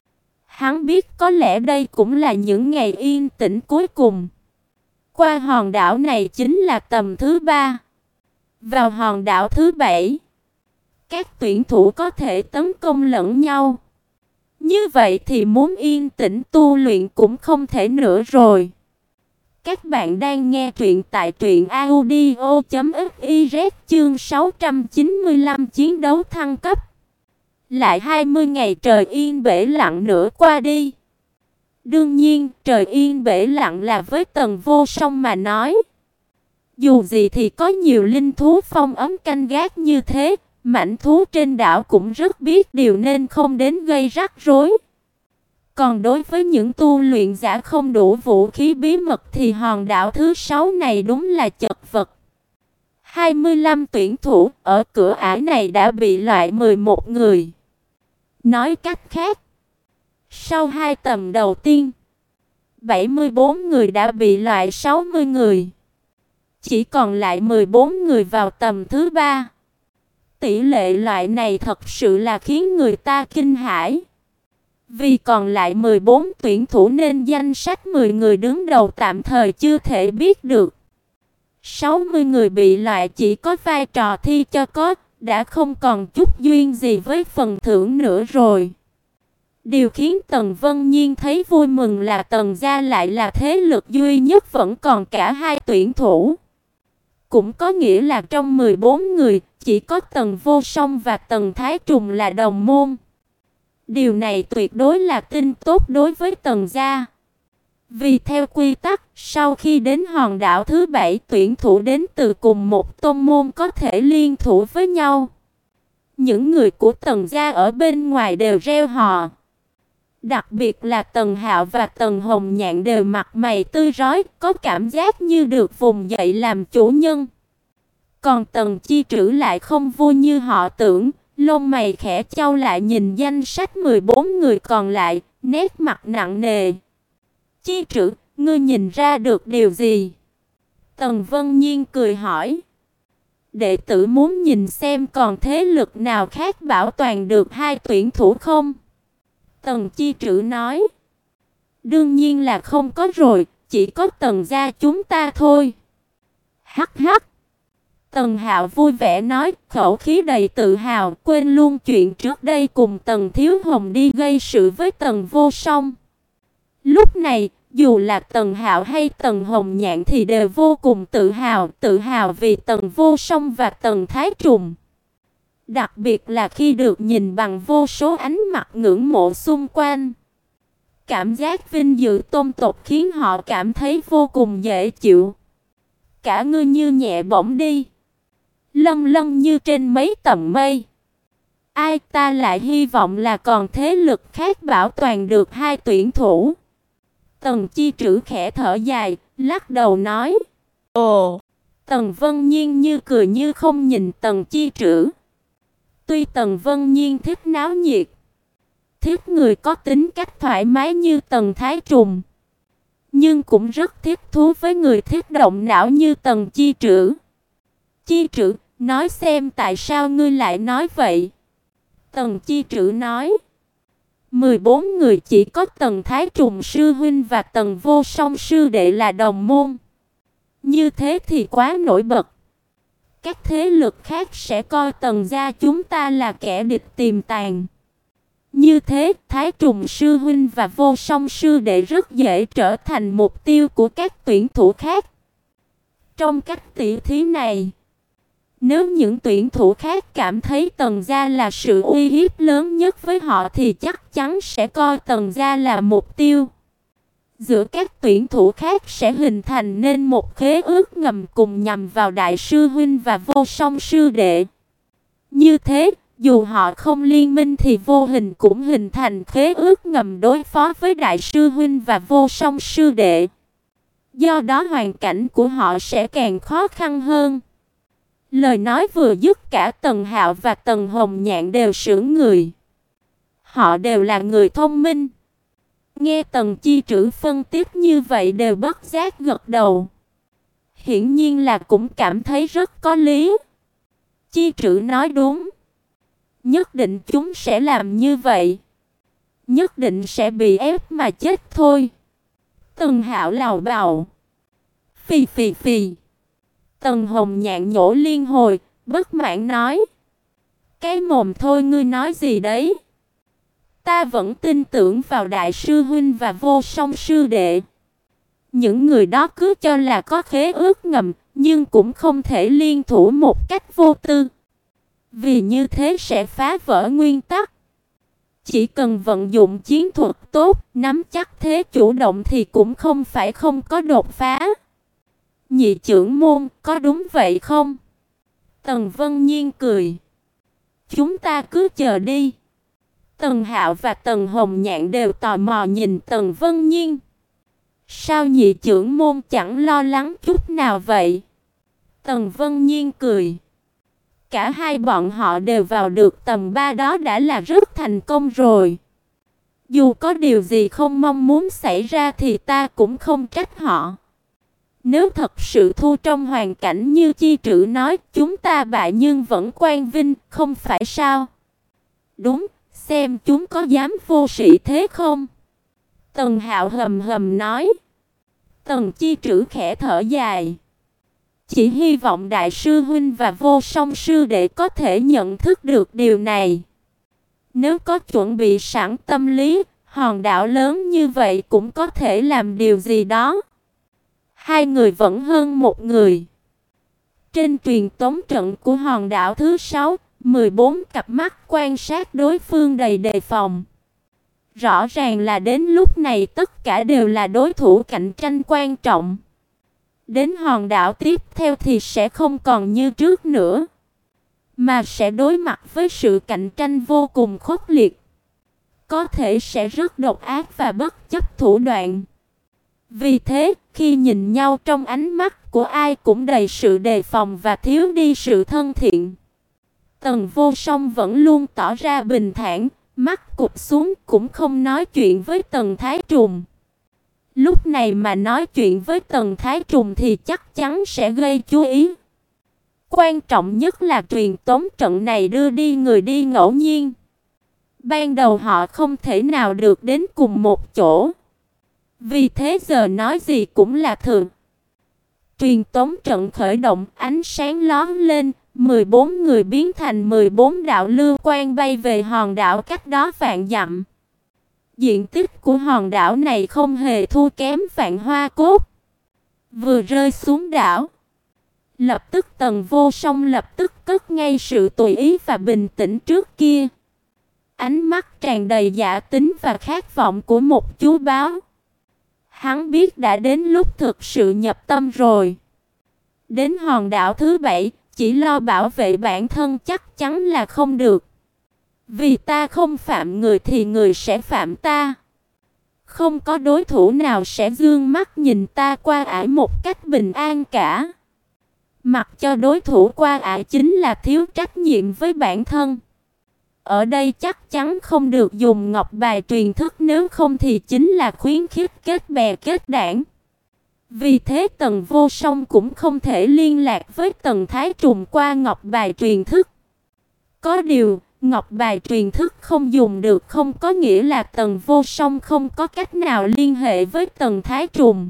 Speaker 1: Hắn biết có lẽ đây cũng là những ngày yên tĩnh cuối cùng. Qua hòn đảo này chính là tầm thứ ba. Vào hòn đảo thứ bảy, các tuyển thủ có thể tấn công lẫn nhau. Như vậy thì muốn yên tĩnh tu luyện cũng không thể nữa rồi. Các bạn đang nghe truyện tại truyện audio chấm fiz chương sáu trăm chín mươi lăm chiến đấu thăng cấp. Lại hai mươi ngày trời yên bể lặng nữa qua đi. Đương nhiên, trời yên bể lặng là với Tần Vô Song mà nói. Dù gì thì có nhiều linh thú phong ấm canh gác như thế, mãnh thú trên đảo cũng rất biết điều nên không đến gây rắc rối. Còn đối với những tu luyện giả không đủ vũ khí bí mật thì hòn đảo thứ sáu này đúng là chật vật. hai mươi lăm tuyển thủ ở cửa ải này đã bị loại mười một người. Nói cách khác, sau hai tầm đầu tiên, bảy mươi bốn người đã bị loại sáu mươi người. Chỉ còn lại mười bốn người vào tầm thứ ba. Tỷ lệ loại này thật sự là khiến người ta kinh hãi. Vì còn lại mười bốn tuyển thủ nên danh sách mười người đứng đầu tạm thời chưa thể biết được. sáu mươi người bị loại chỉ có vai trò thi cho có, đã không còn chút duyên gì với phần thưởng nữa rồi. Điều khiến Tần Vân Nhiên thấy vui mừng là Tần gia lại là thế lực duy nhất vẫn còn cả hai tuyển thủ. Cũng có nghĩa là trong mười bốn người, chỉ có Tần Vô Song và Tần Thái Trùng là đồng môn. Điều này tuyệt đối là tin tốt đối với Tần gia. Vì theo quy tắc, sau khi đến hòn đảo thứ bảy, tuyển thủ đến từ cùng một tôn môn có thể liên thủ với nhau. Những người của Tần gia ở bên ngoài đều reo hò. Đặc biệt là Tần Hạo và Tần Hồng Nhạn đều mặt mày tươi rói, có cảm giác như được vùng dậy làm chủ nhân. Còn Tần Chi Trữ lại không vui như họ tưởng, lông mày khẽ chau lại nhìn danh sách mười bốn người còn lại, nét mặt nặng nề. Chi Trữ, ngươi nhìn ra được điều gì? Tần Vân Nhiên cười hỏi. Đệ tử muốn nhìn xem còn thế lực nào khác bảo toàn được hai tuyển thủ không? Tần Chi Trữ nói. Đương nhiên là không có rồi, chỉ có Tần gia chúng ta thôi. Hắc hắc. Tần Hạo vui vẻ nói, khẩu khí đầy tự hào, quên luôn chuyện trước đây cùng Tần Thiếu Hồng đi gây sự với Tần Vô Song. Lúc này, dù là Tần Hạo hay Tần Hồng Nhạn thì đều vô cùng tự hào, tự hào vì Tần Vô Song và Tần Thái Trùng. Đặc biệt là khi được nhìn bằng vô số ánh mặt ngưỡng mộ xung quanh. Cảm giác vinh dự tôn tộc khiến họ cảm thấy vô cùng dễ chịu. Cả người như nhẹ bổng đi, lâng lâng như trên mấy tầng mây. Ai ta lại hy vọng là còn thế lực khác bảo toàn được hai tuyển thủ. Tần Chi Trữ khẽ thở dài, lắc đầu nói. Ồ, Tần Vân Nhiên như cười như không nhìn Tần Chi Trữ. Tuy Tần Vân Nhiên thích náo nhiệt, thích người có tính cách thoải mái như Tần Thái Trùng, nhưng cũng rất thích thú với người thích động não như Tần Chi Trữ. Chi Trữ, nói xem tại sao ngươi lại nói vậy? Tần Chi Trữ nói. mười bốn người chỉ có Tần Thái Trùng sư huynh và Tần Vô Song sư đệ là đồng môn. Như thế thì quá nổi bật. Các thế lực khác sẽ coi Tần gia chúng ta là kẻ địch tiềm tàng. Như thế, Thái Trùng sư huynh và Vô Song sư đệ rất dễ trở thành mục tiêu của các tuyển thủ khác. Trong các tỷ thí này, nếu những tuyển thủ khác cảm thấy Tần gia là sự uy hiếp lớn nhất với họ thì chắc chắn sẽ coi Tần gia là mục tiêu. Giữa các tuyển thủ khác sẽ hình thành nên một khế ước ngầm cùng nhằm vào đại sư huynh và Vô Song sư đệ. Như thế, dù họ không liên minh thì vô hình cũng hình thành khế ước ngầm đối phó với đại sư huynh và Vô Song sư đệ. Do đó hoàn cảnh của họ sẽ càng khó khăn hơn. Lời nói vừa dứt, cả Tần Hạo và Tần Hồng Nhạn đều sững người. Họ đều là người thông minh. Nghe Tần Chi Trữ phân tích như vậy đều bất giác gật đầu. Hiển nhiên là cũng cảm thấy rất có lý. Chi Trữ nói đúng. Nhất định chúng sẽ làm như vậy. Nhất định sẽ bị ép mà chết thôi. Tần Hạo lào bào. Phì phì phì. Tần Hồng Nhạn nhổ liên hồi, bất mãn nói. Cái mồm thôi, ngươi nói gì đấy? Ta vẫn tin tưởng vào đại sư huynh và Vô Song sư đệ. Những người đó cứ cho là có khế ước ngầm, nhưng cũng không thể liên thủ một cách vô tư. Vì như thế sẽ phá vỡ nguyên tắc. Chỉ cần vận dụng chiến thuật tốt, nắm chắc thế chủ động thì cũng không phải không có đột phá. Nhị trưởng môn, có đúng vậy không? Tần Vân Nhiên cười. Chúng ta cứ chờ đi. Tần Hạo và Tần Hồng Nhạn đều tò mò nhìn Tần Vân Nhiên. Sao nhị trưởng môn chẳng lo lắng chút nào vậy? Tần Vân Nhiên cười. Cả hai bọn họ đều vào được tầm ba đó đã là rất thành công rồi. Dù có điều gì không mong muốn xảy ra thì ta cũng không trách họ. Nếu thật sự thua trong hoàn cảnh như Chi Trữ nói, chúng ta bại nhưng vẫn quang vinh, không phải sao? Đúng, xem chúng có dám vô sĩ thế không? Tần Hạo hầm hầm nói. Tần Chi Trữ khẽ thở dài. Chỉ hy vọng đại sư huynh và Vô Song sư đệ có thể nhận thức được điều này. Nếu có chuẩn bị sẵn tâm lý, hòn đảo lớn như vậy cũng có thể làm điều gì đó. Hai người vẫn hơn một người. Trên truyền tống trận của hòn đảo thứ sáu, mười bốn cặp mắt quan sát đối phương đầy đề phòng. Rõ ràng là đến lúc này tất cả đều là đối thủ cạnh tranh quan trọng. Đến hòn đảo tiếp theo thì sẽ không còn như trước nữa, mà sẽ đối mặt với sự cạnh tranh vô cùng khốc liệt. Có thể sẽ rất độc ác và bất chấp thủ đoạn. Vì thế, khi nhìn nhau trong ánh mắt của ai cũng đầy sự đề phòng và thiếu đi sự thân thiện. Tần Vô Song vẫn luôn tỏ ra bình thản, mắt cụp xuống cũng không nói chuyện với Tần Thái Trùng. Lúc này mà nói chuyện với Tần Thái Trùng thì chắc chắn sẽ gây chú ý. Quan trọng nhất là truyền tống trận này đưa đi người đi ngẫu nhiên. Ban đầu họ không thể nào được đến cùng một chỗ. Vì thế giờ nói gì cũng là thường. Truyền tống trận khởi động, ánh sáng lóe lên, mười bốn người biến thành mười bốn đạo lưu quang bay về hòn đảo cách đó vạn dặm. Diện tích của hòn đảo này không hề thua kém Vạn Hoa Cốt. Vừa rơi xuống đảo, lập tức Tần Vô Song lập tức cất ngay sự tùy ý và bình tĩnh trước kia. Ánh mắt tràn đầy dã tính và khát vọng của một chú báo. Hắn biết đã đến lúc thực sự nhập tâm rồi. Đến hòn đảo thứ bảy, chỉ lo bảo vệ bản thân chắc chắn là không được. Vì ta không phạm người thì người sẽ phạm ta. Không có đối thủ nào sẽ dương mắt nhìn ta qua ải một cách bình an cả. Mặc cho đối thủ qua ải chính là thiếu trách nhiệm với bản thân. Ở đây chắc chắn không được dùng ngọc bài truyền thức, nếu không thì chính là khuyến khích kết bè kết đảng. Vì thế Tần Vô Song cũng không thể liên lạc với Tần Thái Trùng qua ngọc bài truyền thức. Có điều, ngọc bài truyền thức không dùng được không có nghĩa là Tần Vô Song không có cách nào liên hệ với Tần Thái Trùng.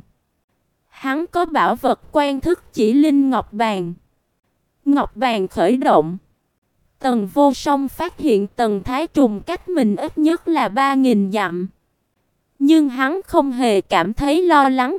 Speaker 1: Hắn có bảo vật quan thức chỉ linh ngọc bàn. Ngọc bàn khởi động. Tần Vô Song phát hiện Tần Thái Trùng cách mình ít nhất là ba nghìn dặm. Nhưng hắn không hề cảm thấy lo lắng.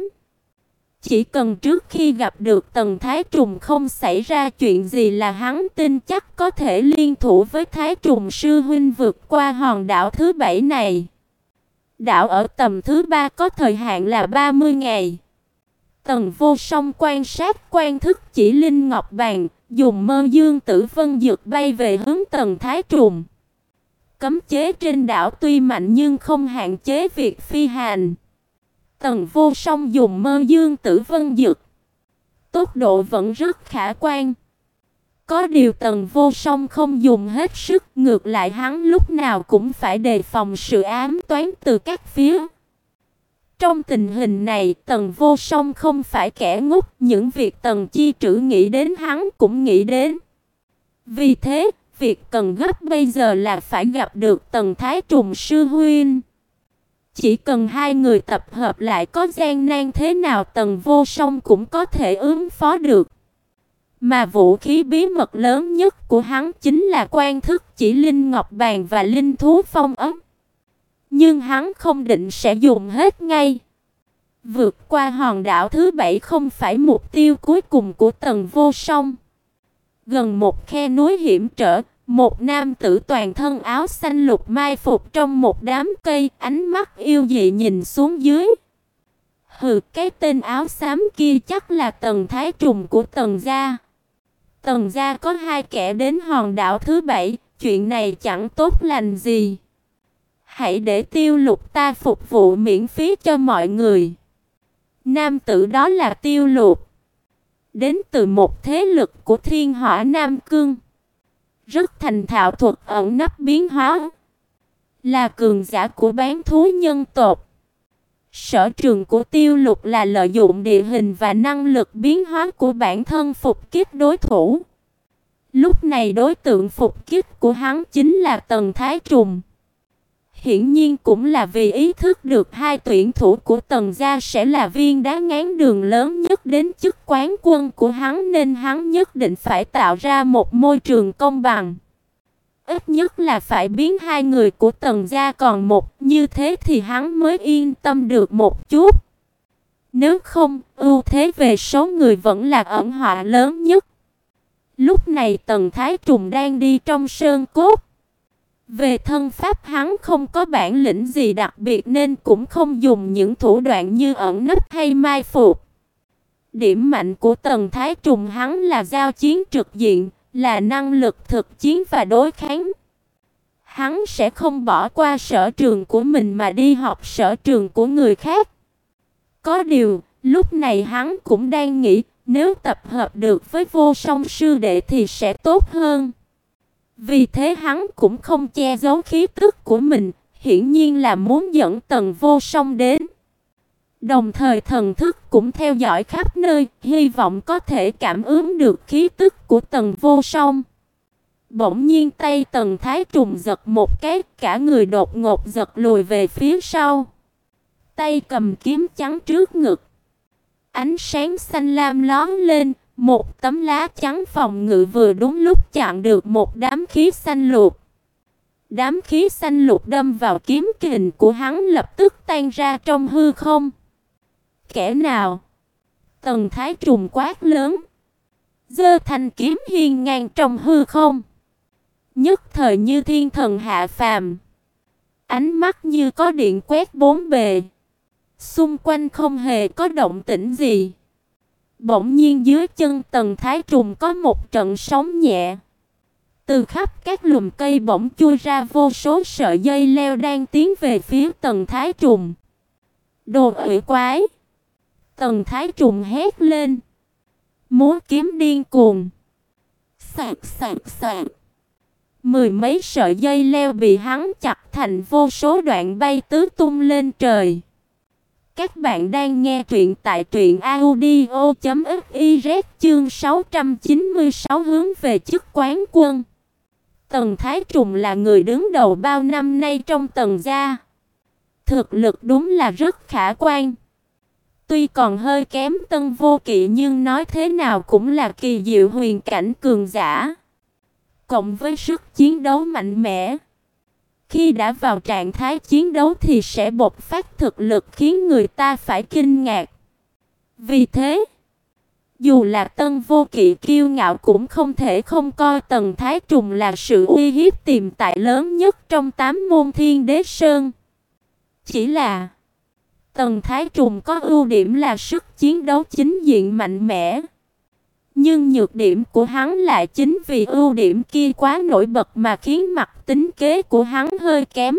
Speaker 1: Chỉ cần trước khi gặp được Tần Thái Trùng không xảy ra chuyện gì là hắn tin chắc có thể liên thủ với Thái Trùng sư huynh vượt qua hòn đảo thứ bảy này. Đảo ở tầm thứ ba có thời hạn là ba mươi ngày. Tần Vô Song quan sát quan thức chỉ linh ngọc bàn, dùng Mơ Dương Tử Vân Dược bay về hướng Tần Thái Trùng. Cấm chế trên đảo tuy mạnh nhưng không hạn chế việc phi hành. Tần Vô Song dùng Mơ Dương Tử Vân Dược, tốc độ vẫn rất khả quan. Có điều Tần Vô Song không dùng hết sức, ngược lại hắn lúc nào cũng phải đề phòng sự ám toán từ các phía. Trong tình hình này, Tần Vô Song không phải kẻ ngốc, những việc Tần Chi Trữ nghĩ đến hắn cũng nghĩ đến. Vì thế, việc cần gấp bây giờ là phải gặp được Tần Thái Trùng sư huynh. Chỉ cần hai người tập hợp lại, có gian nan thế nào Tần Vô Song cũng có thể ứng phó được. Mà vũ khí bí mật lớn nhất của hắn chính là quan thức chỉ linh ngọc bàn và linh thú phong ấn. Nhưng hắn không định sẽ dùng hết ngay. Vượt qua hòn đảo thứ bảy không phải mục tiêu cuối cùng của Tần Vô Song. Gần một khe núi hiểm trở, một nam tử toàn thân áo xanh lục mai phục trong một đám cây, ánh mắt yêu dị nhìn xuống dưới. Hừ, cái tên áo xám kia chắc là Tần Thái Trùng của Tần gia. Tần gia có hai kẻ đến hòn đảo thứ bảy, chuyện này chẳng tốt lành gì. Hãy để Tiêu Lục ta phục vụ miễn phí cho mọi người. Nam tử đó là Tiêu Lục, đến từ một thế lực của Thiên Hỏa Nam Cương, rất thành thạo thuật ẩn nấp biến hóa, là cường giả của bán thú nhân tộc. Sở trường của Tiêu Lục là lợi dụng địa hình và năng lực biến hóa của bản thân phục kích đối thủ. Lúc này đối tượng phục kích của hắn chính là Tần Thái Trùng. Hiển nhiên cũng là vì ý thức được hai tuyển thủ của Tần gia sẽ là viên đá ngáng đường lớn nhất đến chức quán quân của hắn, nên hắn nhất định phải tạo ra một môi trường công bằng. Ít nhất là phải biến hai người của Tần gia còn một, như thế thì hắn mới yên tâm được một chút. Nếu không, ưu thế về số người vẫn là ẩn họa lớn nhất. Lúc này Tần Thái Trùng đang đi trong sơn cốt. Về thân pháp hắn không có bản lĩnh gì đặc biệt nên cũng không dùng những thủ đoạn như ẩn nấp hay mai phục. Điểm mạnh của Tần Thái Trùng hắn là giao chiến trực diện, là năng lực thực chiến và đối kháng. Hắn sẽ không bỏ qua sở trường của mình mà đi học sở trường của người khác. Có điều, lúc này hắn cũng đang nghĩ, nếu tập hợp được với Vô Song sư đệ thì sẽ tốt hơn. Vì thế hắn cũng không che giấu khí tức của mình, hiển nhiên là muốn dẫn Tần Vô Song đến. Đồng thời thần thức cũng theo dõi khắp nơi, hy vọng có thể cảm ứng được khí tức của Tần Vô Song. Bỗng nhiên tay Tần Thái Trùng giật một cái, cả người đột ngột giật lùi về phía sau. Tay cầm kiếm trắng trước ngực. Ánh sáng xanh lam lóe lên, một tấm lá chắn phòng ngự vừa đúng lúc chặn được một đám khí xanh lục. Đám khí xanh lục đâm vào kiếm kình của hắn lập tức tan ra trong hư không. Kẻ nào? Tần Thái Trùng quát lớn. Giơ thanh kiếm hiên ngang trong hư không. Nhất thời như thiên thần hạ phàm. Ánh mắt như có điện quét bốn bề. Xung quanh không hề có động tĩnh gì. Bỗng nhiên dưới chân Tần Thái Trùng có một trận sóng nhẹ. Từ khắp các lùm cây bỗng chui ra vô số sợi dây leo đang tiến về phía Tần Thái Trùng. Đồ ủy quái! Tần Thái Trùng hét lên. Múa kiếm điên cuồng. Sạc sạc sạc. Mười mấy sợi dây leo bị hắn chặt thành vô số đoạn bay tứ tung lên trời. Các bạn đang nghe truyện tại truyện audio chấm fiz chương sáu trăm chín mươi sáu hướng về chức quán quân. Tần Thái Trùng là người đứng đầu bao năm nay trong Tần gia. Thực lực đúng là rất khả quan. Tuy còn hơi kém Tân Vô Kỵ nhưng nói thế nào cũng là kỳ diệu huyền cảnh cường giả. Cộng với sức chiến đấu mạnh mẽ. Khi đã vào trạng thái chiến đấu thì sẽ bộc phát thực lực khiến người ta phải kinh ngạc. Vì thế, dù là Tân Vô Kỵ kiêu ngạo cũng không thể không coi Tần Thái Trùng là sự uy hiếp tiềm tại lớn nhất trong tám môn Thiên Đế Sơn. Chỉ là Tần Thái Trùng có ưu điểm là sức chiến đấu chính diện mạnh mẽ. Nhưng nhược điểm của hắn lại chính vì ưu điểm kia quá nổi bật mà khiến mặt tính kế của hắn hơi kém.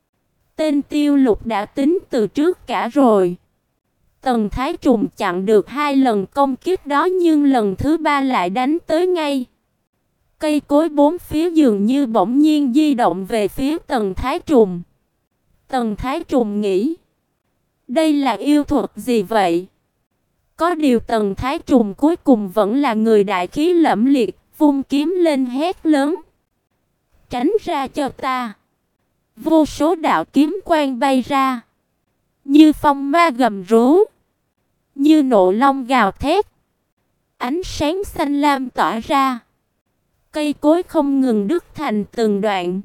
Speaker 1: Tên Tiêu Lục đã tính từ trước cả rồi. Tần Thái Trùng chặn được hai lần công kích đó nhưng lần thứ ba lại đánh tới ngay. Cây cối bốn phía dường như bỗng nhiên di động về phía Tần Thái Trùng. Tần Thái Trùng nghĩ, đây là yêu thuật gì vậy? Có điều Tần Thái Trùng cuối cùng vẫn là người đại khí lẫm liệt, vung kiếm lên hét lớn. Tránh ra cho ta! Vô số đạo kiếm quang bay ra. Như phong ma gầm rú. Như nộ long gào thét. Ánh sáng xanh lam tỏa ra. Cây cối không ngừng đứt thành từng đoạn.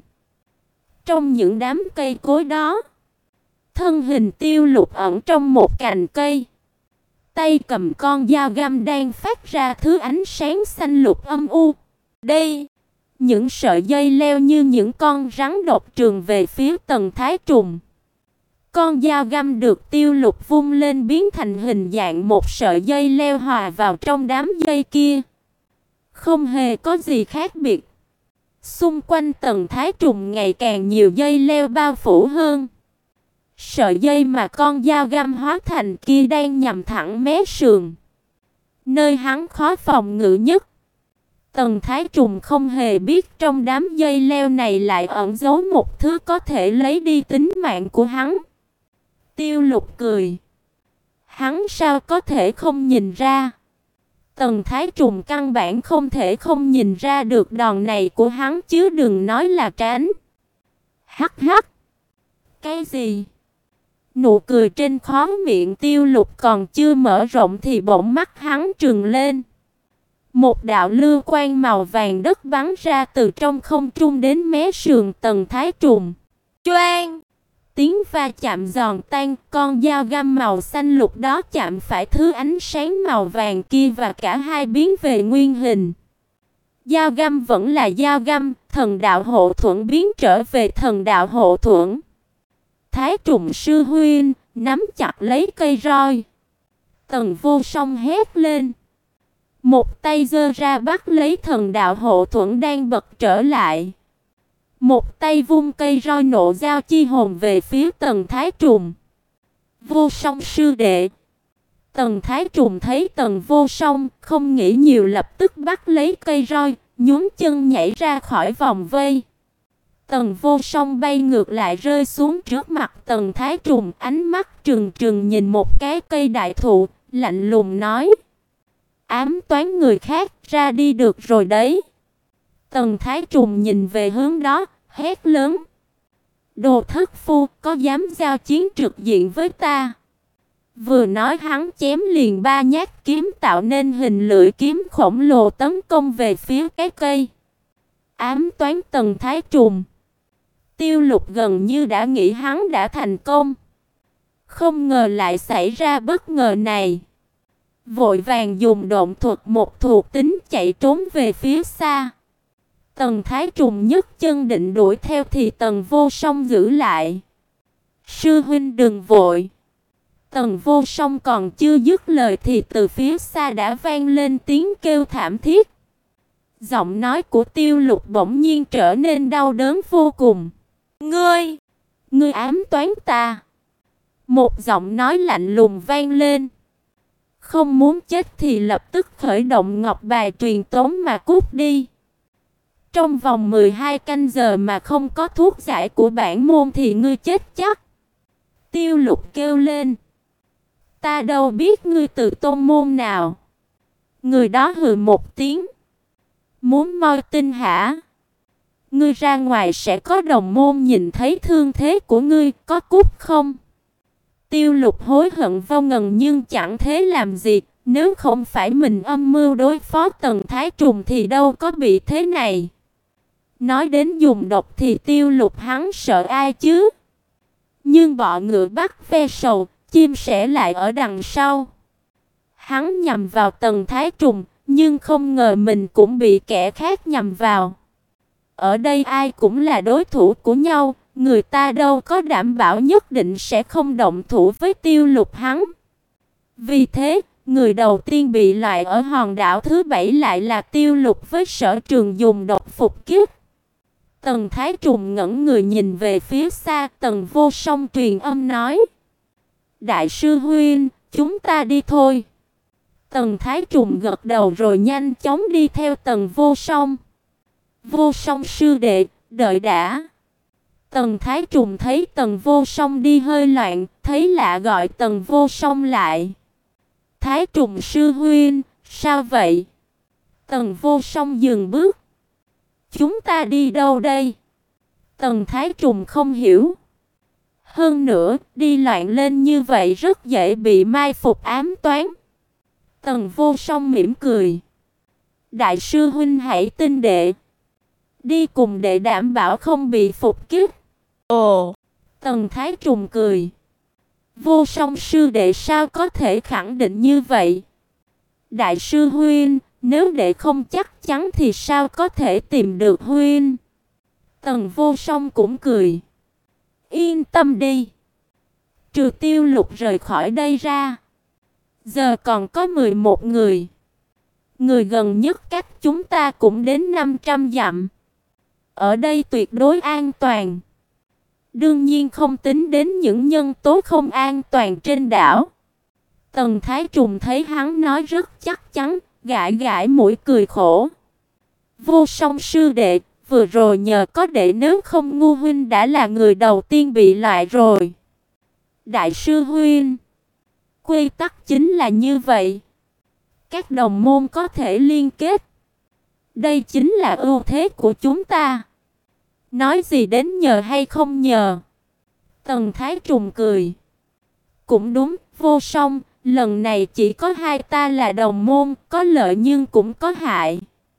Speaker 1: Trong những đám cây cối đó, thân hình Tiêu Lục ẩn trong một cành cây. Tay cầm con dao găm đang phát ra thứ ánh sáng xanh lục âm u. Đây, những sợi dây leo như những con rắn độc trường về phía Tần Thái Trùng. Con dao găm được Tiêu Lục vung lên biến thành hình dạng một sợi dây leo hòa vào trong đám dây kia. Không hề có gì khác biệt. Xung quanh Tần Thái Trùng ngày càng nhiều dây leo bao phủ hơn. Sợi dây mà con dao găm hóa thành kia đang nhằm thẳng mé sườn, nơi hắn khó phòng ngự nhất. Tần Thái Trùng không hề biết trong đám dây leo này lại ẩn giấu một thứ có thể lấy đi tính mạng của hắn. Tiêu Lục cười. Hắn sao có thể không nhìn ra? Tần Thái Trùng căn bản không thể không nhìn ra được đòn này của hắn chứ đừng nói là tránh. Hắc hắc. Cái gì? Nụ cười trên khóe miệng Tiêu Lục còn chưa mở rộng thì bỗng mắt hắn trừng lên. Một đạo lưu quang màu vàng đất bắn ra từ trong không trung đến mé sườn Tần Thái Trùng. Choang! Tiếng va chạm giòn tan, con dao găm màu xanh lục đó chạm phải thứ ánh sáng màu vàng kia và cả hai biến về nguyên hình. Dao găm vẫn là dao găm, thần đạo hộ thuẫn biến trở về thần đạo hộ thuẫn. Thái Trùng sư huynh nắm chặt lấy cây roi. Tần Vô Song hét lên. Một tay giơ ra bắt lấy thần đạo hộ thuẫn đang bật trở lại. Một tay vung cây roi nộ giao chi hồn về phía Tần Thái Trùng. Vô Song sư đệ. Tần Thái Trùng thấy Tần Vô Song, không nghĩ nhiều lập tức bắt lấy cây roi, nhún chân nhảy ra khỏi vòng vây. Tần Vô Song bay ngược lại rơi xuống trước mặt Tần Thái Trùng, ánh mắt trừng trừng nhìn một cái cây đại thụ, lạnh lùng nói: "Ám toán người khác, ra đi được rồi đấy." Tần Thái Trùng nhìn về hướng đó, hét lớn: "Đồ thất phu, có dám giao chiến trực diện với ta?" Vừa nói hắn chém liền ba nhát kiếm tạo nên hình lưỡi kiếm khổng lồ tấn công về phía cái cây. Ám toán Tần Thái Trùng. Tiêu Lục gần như đã nghĩ hắn đã thành công. Không ngờ lại xảy ra bất ngờ này. Vội vàng dùng độn thuật một thuộc tính chạy trốn về phía xa. Tần Thái Trùng nhấc chân định đuổi theo thì Tần Vô Song giữ lại. "Sư huynh đừng vội." Tần Vô Song còn chưa dứt lời thì từ phía xa đã vang lên tiếng kêu thảm thiết. Giọng nói của Tiêu Lục bỗng nhiên trở nên đau đớn vô cùng. "Ngươi, ngươi ám toán ta." Một giọng nói lạnh lùng vang lên. "Không muốn chết thì lập tức khởi động ngọc bài truyền tống mà cút đi. Trong vòng mười hai canh giờ mà không có thuốc giải của bản môn thì ngươi chết chắc." Tiêu Lục kêu lên. "Ta đâu biết ngươi từ tôn môn nào." Người đó hừ một tiếng. "Muốn moi tinh hả? Ngươi ra ngoài sẽ có đồng môn nhìn thấy thương thế của ngươi, có cút không?" Tiêu Lục hối hận vô ngần nhưng chẳng thế làm gì, nếu không phải mình âm mưu đối phó Tần Thái Trùng thì đâu có bị thế này. Nói đến dùng độc thì Tiêu Lục hắn sợ ai chứ? Nhưng bọ ngựa bắt ve sầu, chim sẻ lại ở đằng sau. Hắn nhằm vào Tần Thái Trùng, nhưng không ngờ mình cũng bị kẻ khác nhằm vào. Ở đây ai cũng là đối thủ của nhau, người ta đâu có đảm bảo nhất định sẽ không động thủ với Tiêu Lục hắn. Vì thế, người đầu tiên bị loại ở hòn đảo thứ bảy lại là Tiêu Lục với sở trường dùng độc phục kiếp. Tần Thái Trùng ngẩn người nhìn về phía xa, Tần Vô Song truyền âm nói: "Đại sư huynh, chúng ta đi thôi." Tần Thái Trùng gật đầu rồi nhanh chóng đi theo Tần Vô Song. "Vô Song sư đệ, đợi đã." Tần Thái Trùng thấy Tần Vô Song đi hơi loạn, thấy lạ gọi Tần Vô Song lại. "Thái Trùng sư huynh, sao vậy?" Tần Vô Song dừng bước. "Chúng ta đi đâu đây?" Tần Thái Trùng không hiểu. Hơn nữa, đi loạn lên như vậy rất dễ bị mai phục ám toán. Tần Vô Song mỉm cười. "Đại sư huynh hãy tin đệ. Đi cùng đệ đảm bảo không bị phục kích." "Ồ." Tần Thái Trùng cười. "Vô Song sư đệ sao có thể khẳng định như vậy?" "Đại sư huynh, nếu đệ không chắc chắn thì sao có thể tìm được huynh?" Tần Vô Song cũng cười. "Yên tâm đi. Trừ Tiêu Lục rời khỏi đây ra, giờ còn có mười một người. Người gần nhất cách chúng ta cũng đến năm trăm dặm. Ở đây tuyệt đối an toàn. Đương nhiên không tính đến những nhân tố không an toàn trên đảo." Tần Thái Trùng thấy hắn nói rất chắc chắn, gãi gãi mũi cười khổ. "Vô Song sư đệ, vừa rồi nhờ có đệ, nếu không ngu huynh đã là người đầu tiên bị loại rồi." "Đại sư huynh, quy tắc chính là như vậy. Các đồng môn có thể liên kết. Đây chính là ưu thế của chúng ta. Nói gì đến nhờ hay không nhờ." Tần Thái Trùng cười. "Cũng đúng, Vô Song, lần này chỉ có hai ta là đồng môn, có lợi nhưng cũng có hại.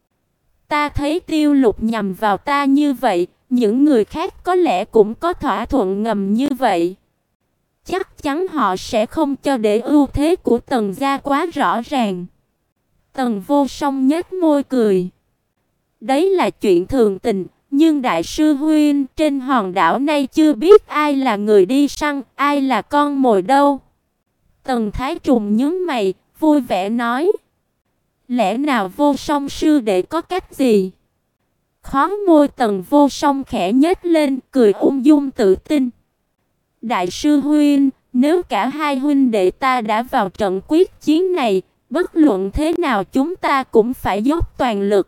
Speaker 1: Ta thấy Tiêu Lục nhằm vào ta như vậy, những người khác có lẽ cũng có thỏa thuận ngầm như vậy. Chắc chắn họ sẽ không cho để ưu thế của Tần gia quá rõ ràng." Tần Vô Song nhếch môi cười. Đấy là chuyện thường tình, nhưng đại sư huynh, trên hòn đảo này chưa biết ai là người đi săn, ai là con mồi đâu. Tần Thái Trùng nhướng mày, vui vẻ nói. Lẽ nào Vô Song sư đệ có cách gì? Khóe môi Tần Vô Song khẽ nhếch lên, cười ung dung tự tin. Đại sư huynh, nếu cả hai huynh đệ ta đã vào trận quyết chiến này, bất luận thế nào chúng ta cũng phải dốc toàn lực.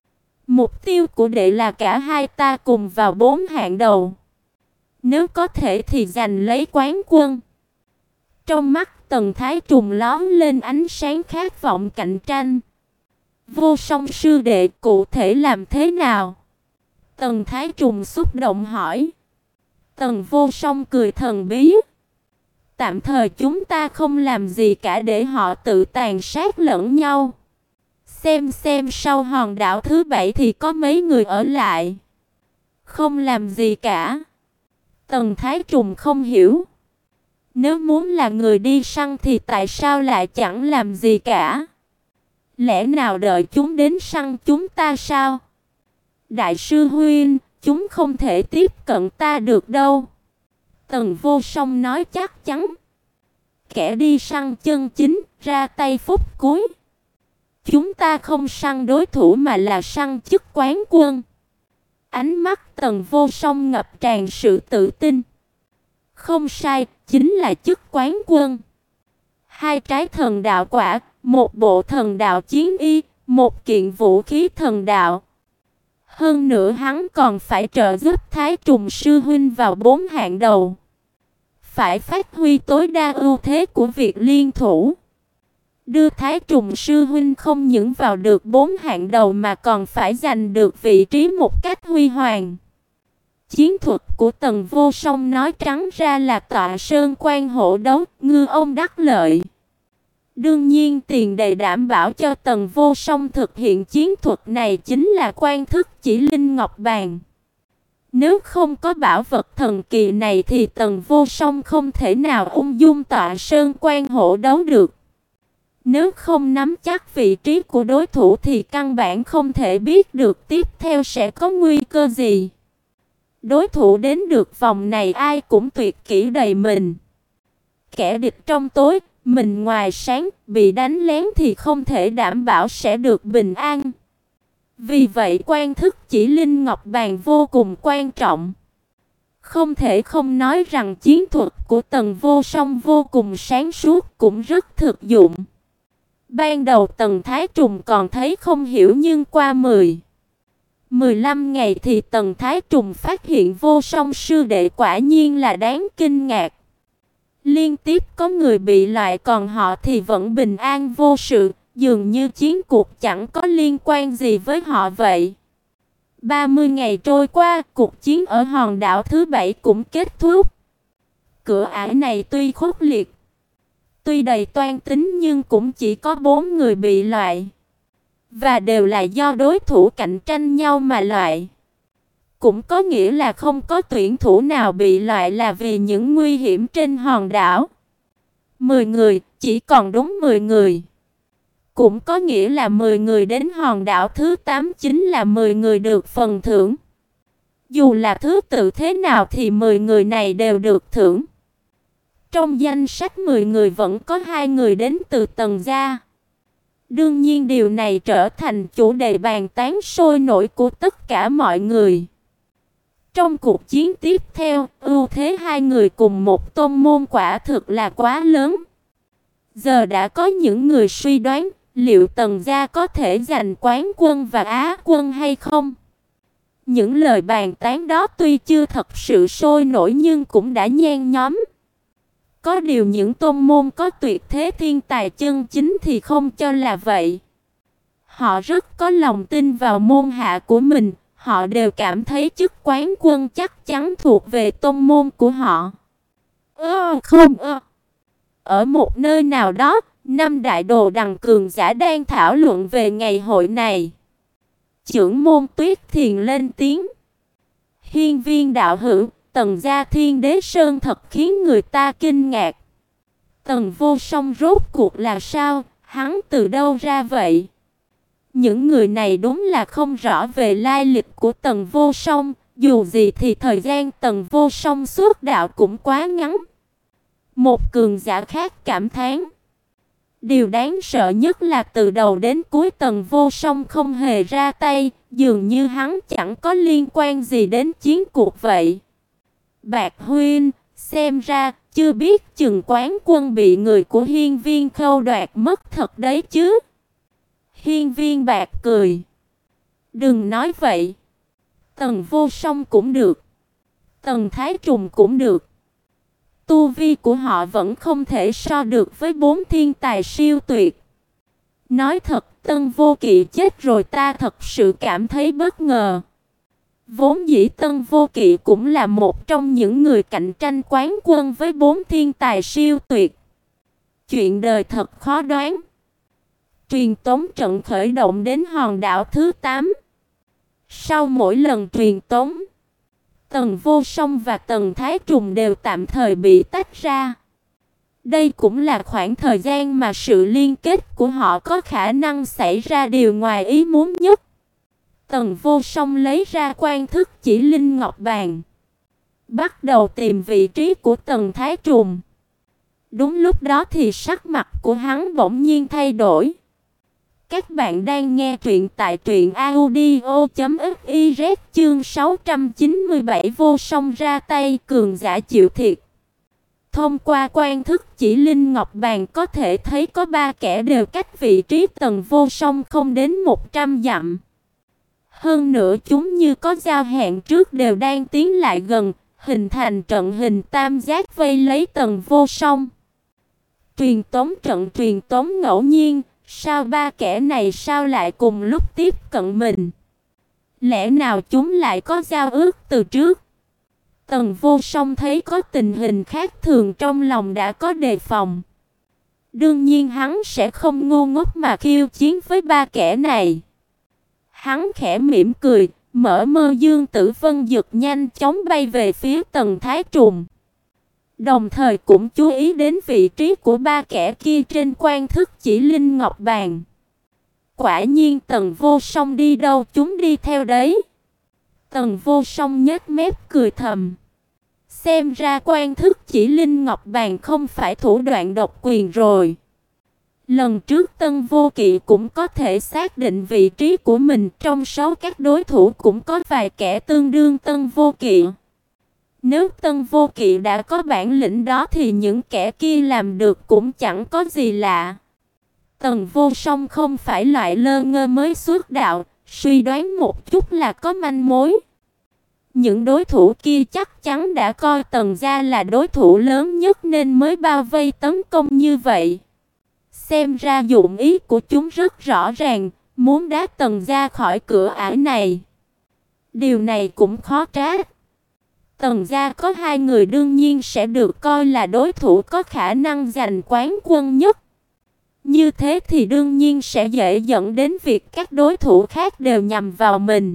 Speaker 1: Mục tiêu của đệ là cả hai ta cùng vào bốn hạng đầu. Nếu có thể thì giành lấy quán quân. Trong mắt Tần Thái Trùng lóe lên ánh sáng khát vọng cạnh tranh. Vô Song sư đệ cụ thể làm thế nào? Tần Thái Trùng xúc động hỏi. Tần Vô Song cười thần bí. Tạm thời chúng ta không làm gì cả để họ tự tàn sát lẫn nhau. Xem xem sau hòn đảo thứ bảy thì có mấy người ở lại. Không làm gì cả. Tần Thái Trùng không hiểu. Nếu muốn là người đi săn thì tại sao lại chẳng làm gì cả? Lẽ nào đợi chúng đến săn chúng ta sao? Đại sư huynh, chúng không thể tiếp cận ta được đâu. Tần Vô Song nói chắc chắn. Kẻ đi săn chân chính, ra tay phút cuối. Chúng ta không săn đối thủ mà là săn chức quán quân. Ánh mắt Tần Vô Song ngập tràn sự tự tin. Không sai, chính là chức quán quân. Hai trái thần đạo quả, một bộ thần đạo chiến y, một kiện vũ khí thần đạo. Hơn nữa hắn còn phải trợ giúp Thái Trùng sư huynh vào bốn hạng đầu. Phải phát huy tối đa ưu thế của việc liên thủ. Đưa Thái Trùng sư huynh không những vào được bốn hạng đầu mà còn phải giành được vị trí một cách huy hoàng. Chiến thuật của Tần Vô Song nói trắng ra là tọa sơn quan hổ đấu, ngư ông đắc lợi. Đương nhiên tiền đề đảm bảo cho Tần Vô Song thực hiện chiến thuật này chính là quan thức chỉ linh ngọc bàn. Nếu không có bảo vật thần kỳ này thì Tần Vô Song không thể nào ung dung tọa sơn quan hổ đấu được. Nếu không nắm chắc vị trí của đối thủ thì căn bản không thể biết được tiếp theo sẽ có nguy cơ gì. Đối thủ đến được vòng này ai cũng tuyệt kỹ đầy mình. Kẻ địch trong tối, mình ngoài sáng, bị đánh lén thì không thể đảm bảo sẽ được bình an. Vì vậy quan thức chỉ linh ngọc bàn vô cùng quan trọng. Không thể không nói rằng chiến thuật của Tần Vô Song vô cùng sáng suốt cũng rất thực dụng. Ban đầu Tần Thái Trùng còn thấy không hiểu nhưng qua mười, mười lăm ngày thì Tần Thái Trùng phát hiện Vô Song sư đệ quả nhiên là đáng kinh ngạc. Liên tiếp có người bị loại còn họ thì vẫn bình an vô sự, dường như chiến cuộc chẳng có liên quan gì với họ vậy. ba mươi ngày trôi qua, cuộc chiến ở hòn đảo thứ bảy cũng kết thúc. Cửa ải này tuy khốc liệt, tuy đầy toan tính nhưng cũng chỉ có bốn người bị loại. Và đều là do đối thủ cạnh tranh nhau mà loại. Cũng có nghĩa là không có tuyển thủ nào bị loại là vì những nguy hiểm trên hòn đảo. mười người, chỉ còn đúng mười người. Cũng có nghĩa là mười người đến hòn đảo thứ tám chính là mười người được phần thưởng. Dù là thứ tự thế nào thì mười người này đều được thưởng. Trong danh sách mười người vẫn có hai người đến từ Tần gia. Đương nhiên điều này trở thành chủ đề bàn tán sôi nổi của tất cả mọi người. Trong cuộc chiến tiếp theo, ưu thế hai người cùng một tôn môn quả thực là quá lớn. Giờ đã có những người suy đoán liệu Tần gia có thể giành quán quân và Á quân hay không. Những lời bàn tán đó tuy chưa thật sự sôi nổi nhưng cũng đã nhen nhóm. Có điều những tôn môn có tuyệt thế thiên tài chân chính thì không cho là vậy. Họ rất có lòng tin vào môn hạ của mình, họ đều cảm thấy chức quán quân chắc chắn thuộc về tôn môn của họ. Ơ không ơ. Ở một nơi nào đó, năm đại đồ đằng cường giả đang thảo luận về ngày hội này. Chưởng môn Tuyết Thiền lên tiếng. Hiên viên đạo hữu, Tần gia Thiên Đế Sơn thật khiến người ta kinh ngạc. Tần Vô Song rốt cuộc là sao, hắn từ đâu ra vậy? Những người này đúng là không rõ về lai lịch của Tần Vô Song, dù gì thì thời gian Tần Vô Song xuất đạo cũng quá ngắn. Một cường giả khác cảm thán. Điều đáng sợ nhất là từ đầu đến cuối Tần Vô Song không hề ra tay, dường như hắn chẳng có liên quan gì đến chiến cuộc vậy. Bạc huynh, xem ra chưa biết chừng quán quân bị người của Hiên Viên Khâu đoạt mất thật đấy chứ. Hiên Viên Bạc cười. Đừng nói vậy. Tần Vô Song cũng được, Tần Thái Trùng cũng được. Tu vi của họ vẫn không thể so được với bốn thiên tài siêu tuyệt. Nói thật, Tân Vô Kỵ chết rồi ta thật sự cảm thấy bất ngờ. Vốn dĩ Tân Vô Kỵ cũng là một trong những người cạnh tranh quán quân với bốn thiên tài siêu tuyệt. Chuyện đời thật khó đoán. Truyền tống trận khởi động đến hòn đảo thứ tám. Sau mỗi lần truyền tống, Tần Vô Song và Tần Thái Trùng đều tạm thời bị tách ra. Đây cũng là khoảng thời gian mà sự liên kết của họ có khả năng xảy ra điều ngoài ý muốn nhất. Tần Vô Song lấy ra quan thức chỉ linh ngọc bàn, bắt đầu tìm vị trí của Tần Thái Trùng. Đúng lúc đó thì sắc mặt của hắn bỗng nhiên thay đổi. Các bạn đang nghe truyện tại truyện audio chấm fiz chương sáu trăm chín mươi bảy Vô Song ra tay cường giả chịu thiệt. Thông qua quan thức chỉ linh ngọc bàn có thể thấy có ba kẻ đều cách vị trí Tần Vô Song không đến một trăm dặm. Hơn nữa chúng như có giao hẹn trước đều đang tiến lại gần, hình thành trận hình tam giác vây lấy Tần Vô Song. Truyền tống trận truyền tống ngẫu nhiên. Sao ba kẻ này sao lại cùng lúc tiếp cận mình? Lẽ nào chúng lại có giao ước từ trước? Tần Vô Song thấy có tình hình khác thường trong lòng đã có đề phòng. Đương nhiên hắn sẽ không ngu ngốc mà khiêu chiến với ba kẻ này. Hắn khẽ mỉm cười, mở mơ dương tử vân dực nhanh chóng bay về phía Tần Thái Trùng. Đồng thời cũng chú ý đến vị trí của ba kẻ kia trên quan thức chỉ linh ngọc bàn. Quả nhiên Tần Vô Song đi đâu chúng đi theo đấy. Tần Vô Song nhếch mép cười thầm. Xem ra quan thức chỉ linh ngọc bàn không phải thủ đoạn độc quyền rồi. Lần trước Tân Vô Kỵ cũng có thể xác định vị trí của mình, trong số các đối thủ cũng có vài kẻ tương đương Tân Vô Kỵ. Nếu Tân Vô Kỵ đã có bản lĩnh đó thì những kẻ kia làm được cũng chẳng có gì lạ. Tần Vô Song không phải loại lơ ngơ mới xuất đạo, suy đoán một chút là có manh mối. Những đối thủ kia chắc chắn đã coi Tần gia là đối thủ lớn nhất nên mới bao vây tấn công như vậy. Xem ra dụng ý của chúng rất rõ ràng, muốn đá Tần gia khỏi cửa ải này. Điều này cũng khó trách. Tần gia có hai người đương nhiên sẽ được coi là đối thủ có khả năng giành quán quân nhất. Như thế thì đương nhiên sẽ dễ dẫn đến việc các đối thủ khác đều nhằm vào mình.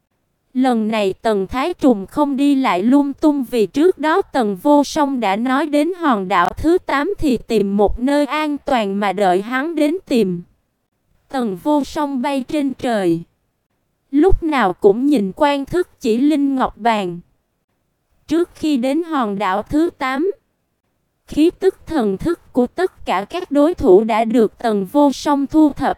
Speaker 1: Lần này Tần Thái Trùng không đi lại lung tung vì trước đó Tần Vô Song đã nói đến hòn đảo thứ tám thì tìm một nơi an toàn mà đợi hắn đến tìm. Tần Vô Song bay trên trời, lúc nào cũng nhìn quan thức chỉ linh ngọc bàn. Trước khi đến hòn đảo thứ tám, khí tức thần thức của tất cả các đối thủ đã được Tần Vô Song thu thập.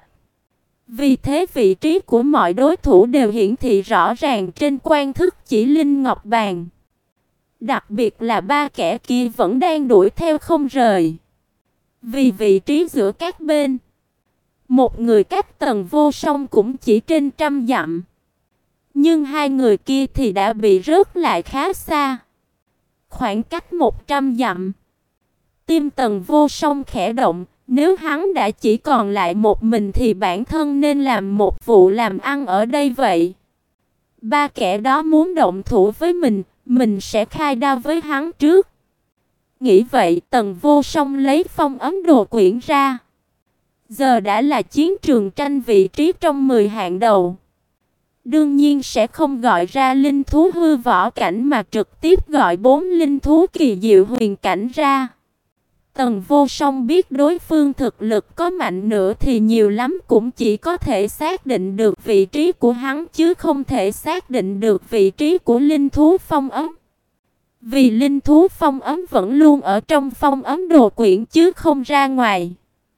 Speaker 1: Vì thế vị trí của mọi đối thủ đều hiển thị rõ ràng trên quan thức chỉ linh ngọc bàn. Đặc biệt là ba kẻ kia vẫn đang đuổi theo không rời. Vì vị trí giữa các bên, một người cách Tần Vô Song cũng chỉ trên trăm dặm. Nhưng hai người kia thì đã bị rớt lại khá xa. Khoảng cách một trăm dặm. Tim Tần Vô Song khẽ động, nếu hắn đã chỉ còn lại một mình thì bản thân nên làm một vụ làm ăn ở đây vậy. Ba kẻ đó muốn động thủ với mình, mình sẽ khai đao với hắn trước. Nghĩ vậy, Tần Vô Song lấy phong ấn đồ quyển ra. Giờ đã là chiến trường tranh vị trí trong mười hạng đầu. Đương nhiên sẽ không gọi ra linh thú hư võ cảnh mà trực tiếp gọi bốn linh thú kỳ diệu huyền cảnh ra. Tần Vô Song biết đối phương thực lực có mạnh nữa thì nhiều lắm cũng chỉ có thể xác định được vị trí của hắn chứ không thể xác định được vị trí của linh thú phong ấn. Vì linh thú phong ấn vẫn luôn ở trong phong ấn đồ quyển chứ không ra ngoài.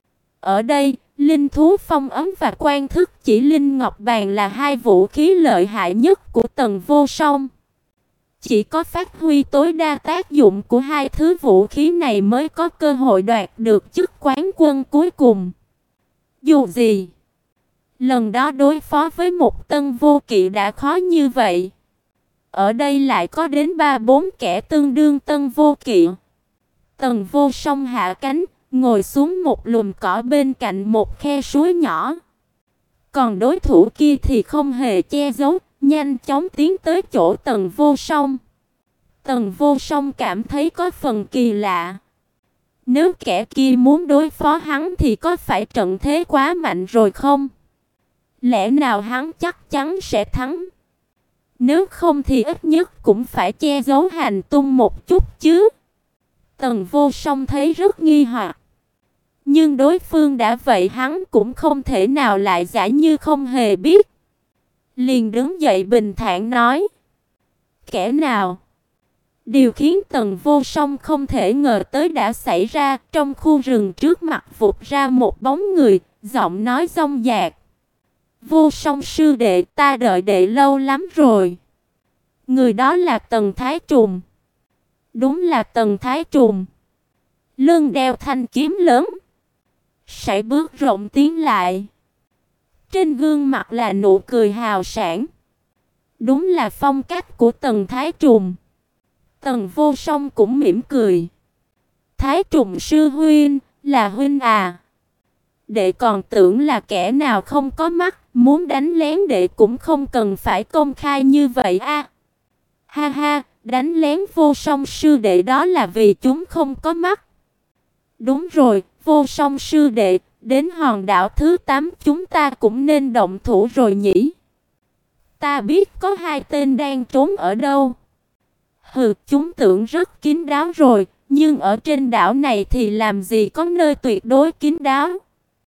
Speaker 1: Ở đây, linh thú phong ấn và quan thức chỉ linh ngọc bàn là hai vũ khí lợi hại nhất của Tần Vô Song. Chỉ có phát huy tối đa tác dụng của hai thứ vũ khí này mới có cơ hội đoạt được chức quán quân cuối cùng. Dù gì, lần đó đối phó với một Tân Vô Kỵ đã khó như vậy. Ở đây lại có đến ba bốn kẻ tương đương Tân Vô Kỵ. Tần Vô Song hạ cánh, ngồi xuống một lùm cỏ bên cạnh một khe suối nhỏ. Còn đối thủ kia thì không hề che giấu, nhanh chóng tiến tới chỗ Tần Vô Song. Tần Vô Song cảm thấy có phần kỳ lạ. Nếu kẻ kia muốn đối phó hắn thì có phải trận thế quá mạnh rồi không? Lẽ nào hắn chắc chắn sẽ thắng? Nếu không thì ít nhất cũng phải che giấu hành tung một chút chứ. Tần Vô Song thấy rất nghi hoặc. Nhưng đối phương đã vậy hắn cũng không thể nào lại giả như không hề biết. Liền đứng dậy bình thản nói: "Kẻ nào?" Điều khiến Tần Vô Song không thể ngờ tới đã xảy ra. Trong khu rừng trước mặt vụt ra một bóng người, giọng nói dong dạc: "Vô Song sư đệ, ta đợi đệ lâu lắm rồi." Người đó là Tần Thái Trùng. Đúng là Tần Thái Trùng. Lưng đeo thanh kiếm lớn, sải bước rộng tiến lại. Trên gương mặt là nụ cười hào sảng. Đúng là phong cách của Tần Thái Trùng. Tần Vô Song cũng mỉm cười. "Thái Trùng sư huynh, là huynh à? Đệ còn tưởng là kẻ nào không có mắt, muốn đánh lén đệ cũng không cần phải công khai như vậy a." "Ha ha, đánh lén Vô Song sư đệ đó là vì chúng không có mắt." "Đúng rồi, Vô Song sư đệ, đến hòn đảo thứ tám chúng ta cũng nên động thủ rồi nhỉ? Ta biết có hai tên đang trốn ở đâu." "Hừ, chúng tưởng rất kín đáo rồi, nhưng ở trên đảo này thì làm gì có nơi tuyệt đối kín đáo.